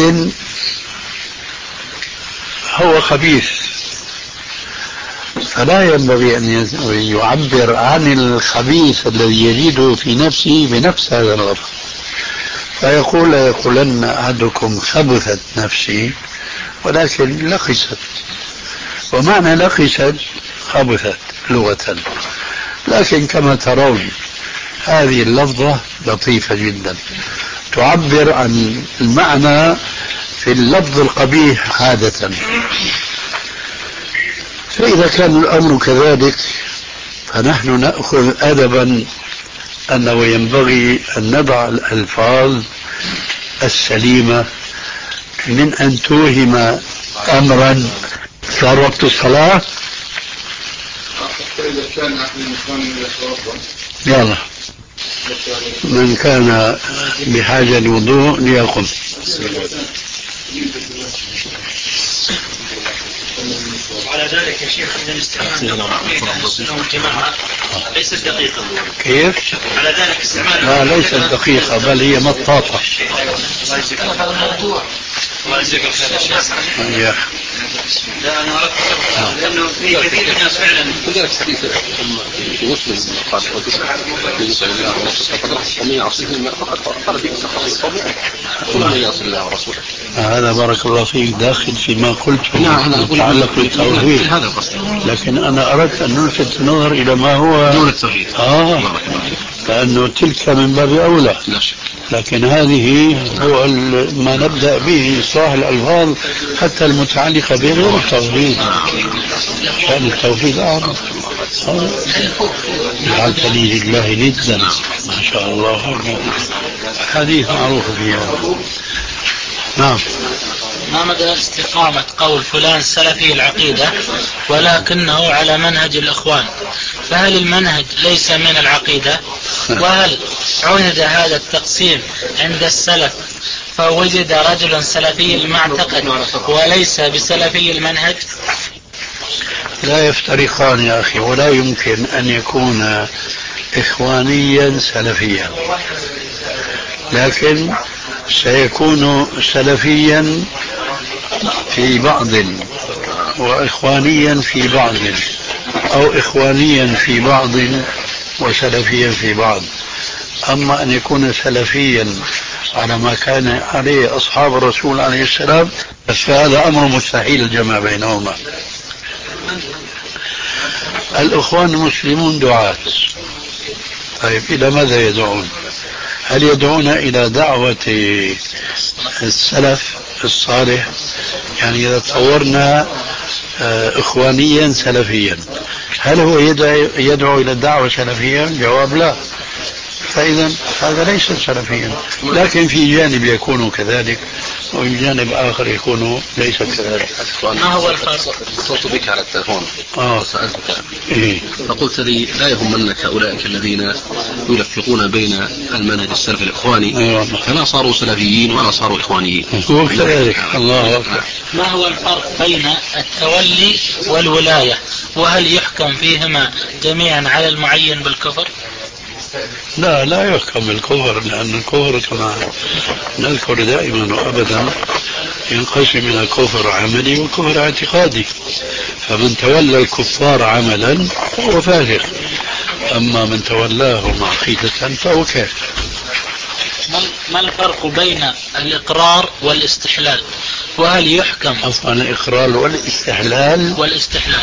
هو خبيث، فلا ينبغي أن يعبر عن الخبيث الذي يجده في نفسه بنفس هذا اللفظ، فيقول: لا يقولن أحدكم خبثت نفسي ولكن لقست. ومعنى لقست خبثت لغة، لكن كما ترون هذه اللفظة لطيفة جدا تعبر عن المعنى في اللفظ القبيح عادة. فإذا كان الأمر كذلك فنحن نأخذ أدبا أنه ينبغي أن نضع الألفاظ السليمة من أن توهم أمرا. صار وقت الصلاة، يلا من كان بحاجة لوضوء ليقم. على ذلك يا شيخ أن الاستعمال والجماعة ليست دقيقة. كيف؟ على ذلك استعمال لا ليست دقيقة بل هي مطاطة. الله يجزيك الخير يا شيخ. لا أنا أردت لأنه في كثير من الناس فعلا لذلك حديث في مسلم قال ومن يعصيه فقد قال فيه ومن يعصي الله ورسوله. هذا بارك الله فيك داخل فيما قلت يتعلق بالتوحيد، لكن أنا أردت أن نلفت النظر إلى ما هو دون التوحيد. آه لأنه تلك من باب أولى، لكن هذه هو ما نبدأ به إصلاح الألفاظ حتى المتعلقة بغير التوحيد، شأن التوحيد أعظم. جعلتني لله ندا ما شاء الله، حديث معروف فيها. نعم. ما مدى استقامة قول فلان سلفي العقيدة ولكنه على منهج الإخوان؟ فهل المنهج ليس من العقيدة؟ وهل عهد هذا التقسيم عند السلف فوجد رجل سلفي المعتقد وليس بسلفي المنهج؟ لا يفترقان يا أخي، ولا يمكن أن يكون إخوانيا سلفيا، لكن سيكون سلفيا في بعض وإخوانيا في بعض، أو إخوانيا في بعض وسلفيا في بعض. أما أن يكون سلفيا على ما كان عليه أصحاب الرسول عليه السلام فهذا أمر مستحيل الجمع بينهما. الإخوان المسلمون دعاة، طيب إلى ماذا يدعون؟ هل يدعون إلى دعوة السلف الصالح؟ يعني إذا تصورنا إخوانيا سلفيا، هل هو يدعو إلى الدعوة سلفيا؟ جواب لا. فإذا هذا ليس سلفيا، لكن في جانب يكون كذلك وفي جانب آخر يكون ليس كذلك. ما هو الفرق؟ اتصلت بك على التلفون آه. وسألتك إيه؟ فقلت لي لا يهمنك أولئك الذين يلفقون بين المنهج السلفي الإخواني أيوة. فلا صاروا سلفيين ولا صاروا إخوانيين. هو كذلك. الله أكبر. ما هو الفرق بين التولي والولاية؟ وهل يحكم فيهما جميعا على المعين بالكفر؟ لا لا يحكم بالكفر، لأن الكفر كما نذكر دائما وأبدا ينقسم إلى كفر عملي وكفر اعتقادي، فمن تولى الكفار عملا فهو فاسق، أما من تولاهم عقيدة فهو كافر. ما الفرق بين الإقرار والاستحلال؟ وهل يحكم أصلا الإقرار والاستحلال والاستحلال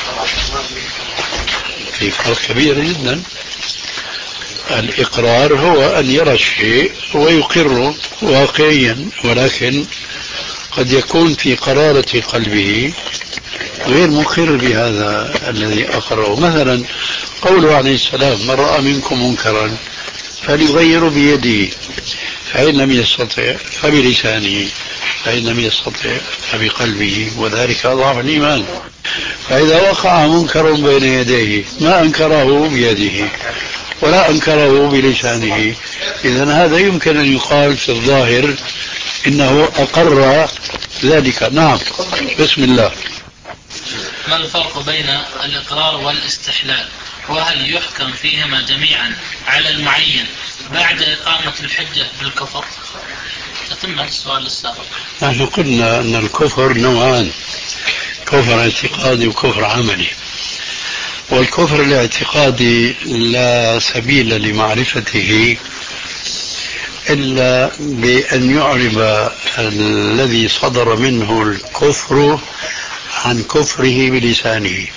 في فرق كبير جدا. الإقرار هو أن يرى الشيء ويقره واقعيا، ولكن قد يكون في قرارة قلبه غير مقر بهذا الذي أقره. مثلا قوله عليه السلام: من رأى منكم منكرا فليغير بيده، فإن لم يستطع فبلسانه، فإن لم يستطع فبقلبه، وذلك أضعف الإيمان. فإذا وقع منكر بين يديه ما أنكره بيده ولا أنكره بلسانه، إذن هذا يمكن أن يقال في الظاهر إنه أقر ذلك. نعم، بسم الله. ما الفرق بين الإقرار والاستحلال؟ وهل يحكم فيهما جميعا على المعين بعد إقامة الحجة بالكفر؟ تتم السؤال السابق. نحن قلنا أن الكفر نوعان: كفر اعتقادي وكفر عملي. والكفر الاعتقادي لا سبيل لمعرفته إلا بأن يعرب الذي صدر منه الكفر عن كفره بلسانه.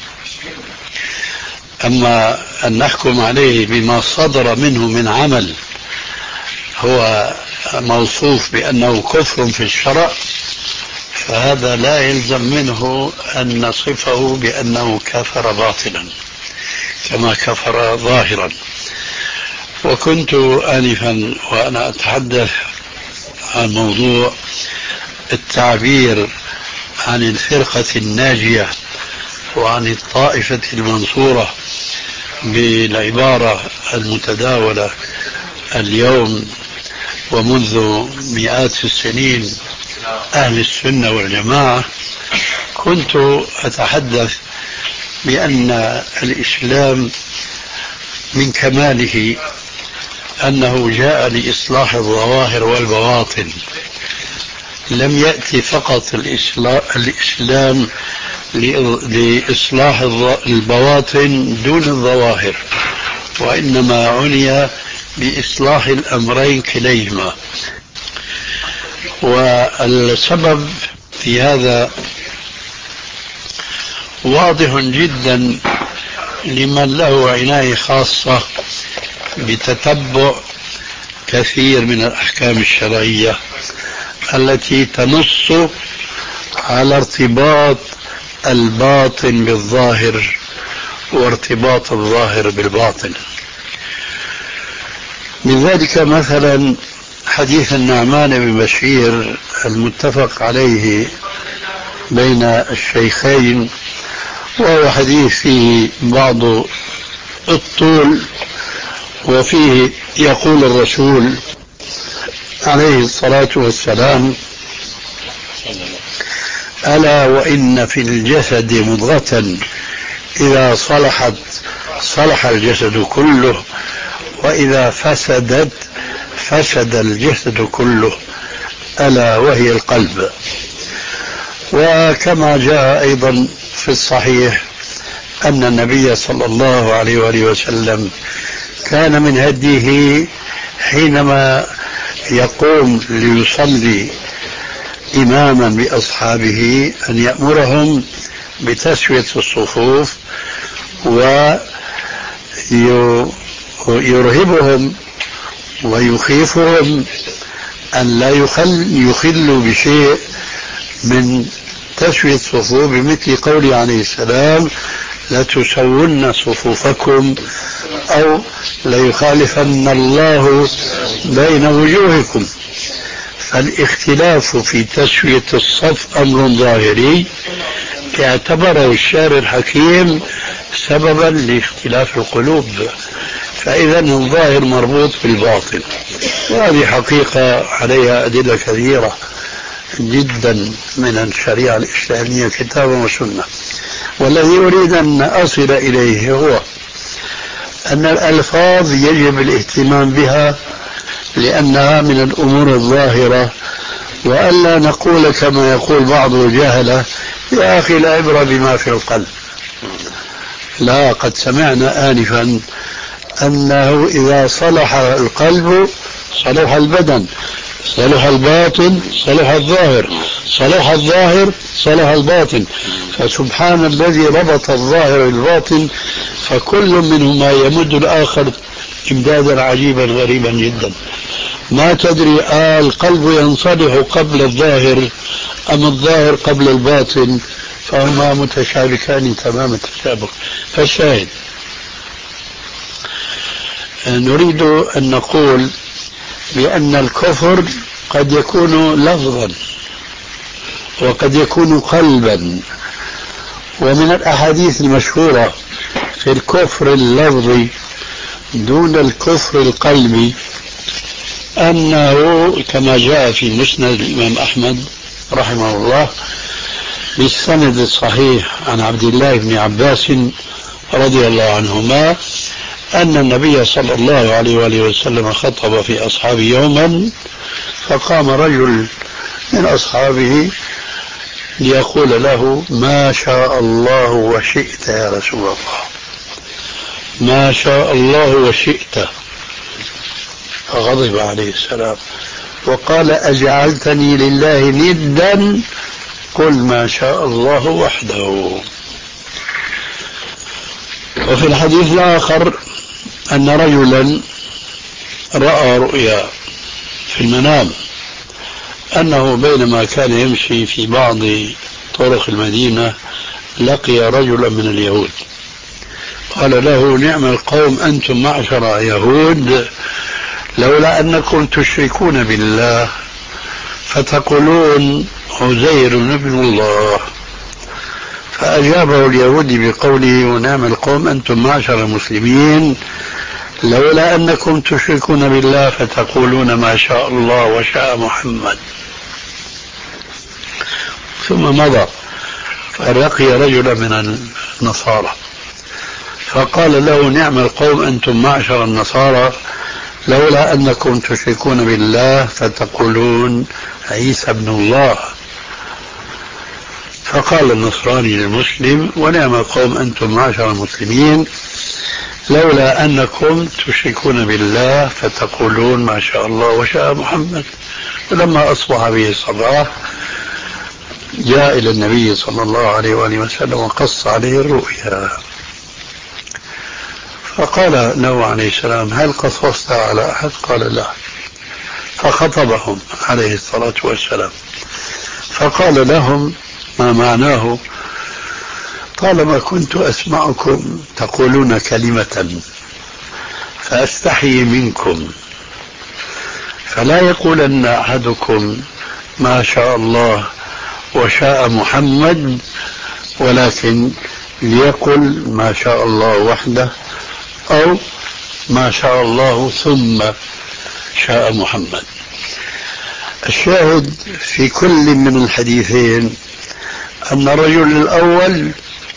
أما أن نحكم عليه بما صدر منه من عمل هو موصوف بأنه كفر في الشرع، فهذا لا يلزم منه أن نصفه بأنه كفر باطلا كما كفر ظاهرا. وكنت آنفا وأنا أتحدث عن موضوع التعبير عن الفرقة الناجية وعن الطائفة المنصورة بالعبارة المتداولة اليوم ومنذ مئات السنين: أهل السنة والجماعة. كنت أتحدث بأن الإسلام من كماله أنه جاء لإصلاح الظواهر والبواطن، لم يأتي فقط الإسلام لإصلاح البواطن دون الظواهر، وإنما عني بإصلاح الأمرين كليهما. والسبب في هذا واضح جدا لمن له عناية خاصة بتتبع كثير من الأحكام الشرعية التي تنص على ارتباط الباطن بالظاهر وارتباط الظاهر بالباطن. من ذلك مثلا حديث النعمان بن بشير المتفق عليه بين الشيخين، وهو حديث فيه بعض الطول، وفيه يقول الرسول عليه الصلاة والسلام: ألا وإن في الجسد مضغة إذا صلحت صلح الجسد كله، وإذا فسدت فسد الجسد كله، ألا وهي القلب. وكما جاء أيضا في الصحيح أن النبي صلى الله عليه وآله وسلم كان من هديه حينما يقوم ليصلي إماما بأصحابه أن يأمرهم بتسوية الصفوف ويرهبهم ويخيفهم أن لا يخلوا بشيء من تسوية الصفوف، بمثل قوله عليه السلام: لتسون صفوفكم أو ليخالفن الله بين وجوهكم. فالاختلاف في تسوية الصف أمر ظاهري اعتبره الشارع الحكيم سببا لاختلاف القلوب، فإذا الظاهر مربوط بالباطن، وهذه حقيقة عليها أدلة كثيرة جدا من الشريعة الإسلامية كتابا وسنة. والذي أريد أن أصل إليه هو أن الألفاظ يجب الاهتمام بها لأنها من الأمور الظاهرة، وألا نقول كما يقول بعض الجهلة يا أخي العبرة بما في القلب. لا، قد سمعنا آنفا أنه إذا صلح القلب صلح البدن، صلح الباطن صلح الظاهر، صلح الظاهر صلح الباطن. فسبحان الذي ربط الظاهر بالباطن، فكل منهما يمد الآخر إمدادا عجيبا غريبا جدا. ما تدري آه القلب ينصلح قبل الظاهر أم الظاهر قبل الباطن، فهما متشابكان تمام التشابك. فالشاهد نريد أن نقول بأن الكفر قد يكون لفظا وقد يكون قلبا. ومن الأحاديث المشهورة في الكفر اللفظي دون الكفر القلبي أنه كما جاء في مسند الإمام أحمد رحمه الله بالسند الصحيح عن عبد الله بن عباس رضي الله عنهما أن النبي صلى الله عليه وآله وسلم خطب في أصحابه يوما، فقام رجل من أصحابه ليقول له ما شاء الله وشئت يا رسول الله، ما شاء الله وشئت. فغضب عليه السلام وقال أجعلتني لله ندا، قل ما شاء الله وحده. وفي الحديث الآخر أن رجلا رأى رؤيا في المنام أنه بينما كان يمشي في بعض طرق المدينة لقي رجلا من اليهود، قال له نعم القوم أنتم معشر يهود، لولا أنكم تشركون بالله فتقولون عزير ابن الله. فأجابه اليهودي بقوله ونعم القوم أنتم معشر المسلمين، لولا أنكم تشركون بالله فتقولون ما شاء الله وشاء محمد. ثم مضى فلقي رجلا من النصارى فقال له نعم القوم أنتم معشر النصارى، لولا أنكم تشركون بالله فتقولون عيسى ابن الله. فقال النصراني للمسلم ونعم القوم أنتم معشر المسلمين، لولا أنكم تشركون بالله فتقولون ما شاء الله وشاء محمد. فلما أصبح به الصباح جاء إلى النبي صلى الله عليه وآله وسلم وقص عليه الرؤيا، فقال له عليه السلام هل قصصت على أحد؟ قال لا. فخطبهم عليه الصلاة والسلام فقال لهم ما معناه؟ طالما كنت أسمعكم تقولون كلمة فأستحي منكم، فلا يقولن أحدكم ما شاء الله وشاء محمد، ولكن ليقل ما شاء الله وحده أو ما شاء الله ثم شاء محمد. الشاهد في كل من الحديثين أن الرجل الأول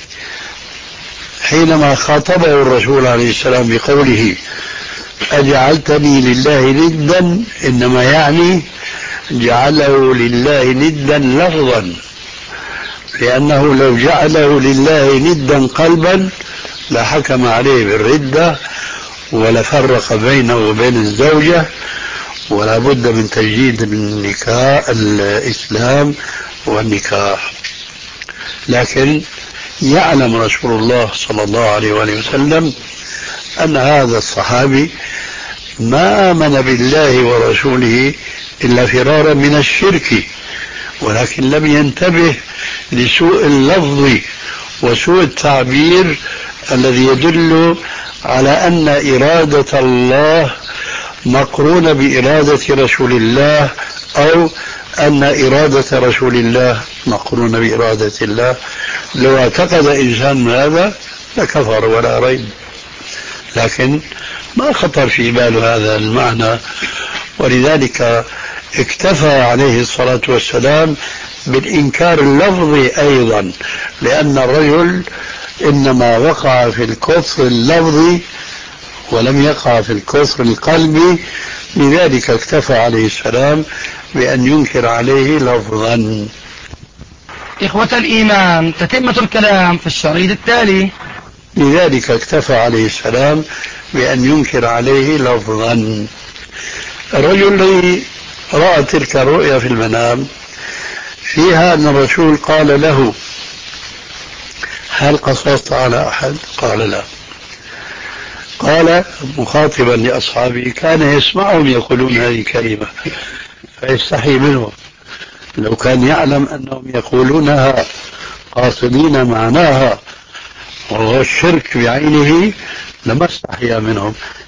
حينما خاطبه الرسول عليه السلام بقوله أجعلتني لله ندا، إنما يعني جعله لله ندا لفظا، لأنه لو جعله لله ندا قلبا لحكم عليه بالردة ولفرق بينه وبين الزوجة، ولا بد من تجديد النكاح الإسلام والنكاح. لكن يعلم رسول الله صلى الله عليه وآله وسلم أن هذا الصحابي ما آمن بالله ورسوله إلا فرارا من الشرك، ولكن لم ينتبه لسوء اللفظ وسوء التعبير الذي يدل على أن إرادة الله مقرونة بإرادة رسول الله، أو أن إرادة رسول الله مقرونة بإرادة الله. لو اعتقد إنسان هذا لكفر ولا ريب، لكن ما خطر في باله هذا المعنى، ولذلك اكتفى عليه الصلاة والسلام بالإنكار اللفظي أيضا، لأن الرجل إنما وقع في الكفر اللفظي ولم يقع في الكفر القلبي، لذلك اكتفى عليه السلام بأن ينكر عليه لفظا. إخوة الإيمان، تتمة الكلام في الشريط التالي. لذلك اكتفى عليه السلام بأن ينكر عليه لفظا. الرجل الذي رأى تلك الرؤيا في المنام فيها أن الرسول قال له: هل قصصت على أحد؟ قال: لا. قال مخاطبا لأصحابه: كان يسمعهم يقولون هذه الكلمة فيستحي منهم، لو كان يعلم أنهم يقولونها قاصدين معناها وهو الشرك بعينه لما استحيا منهم.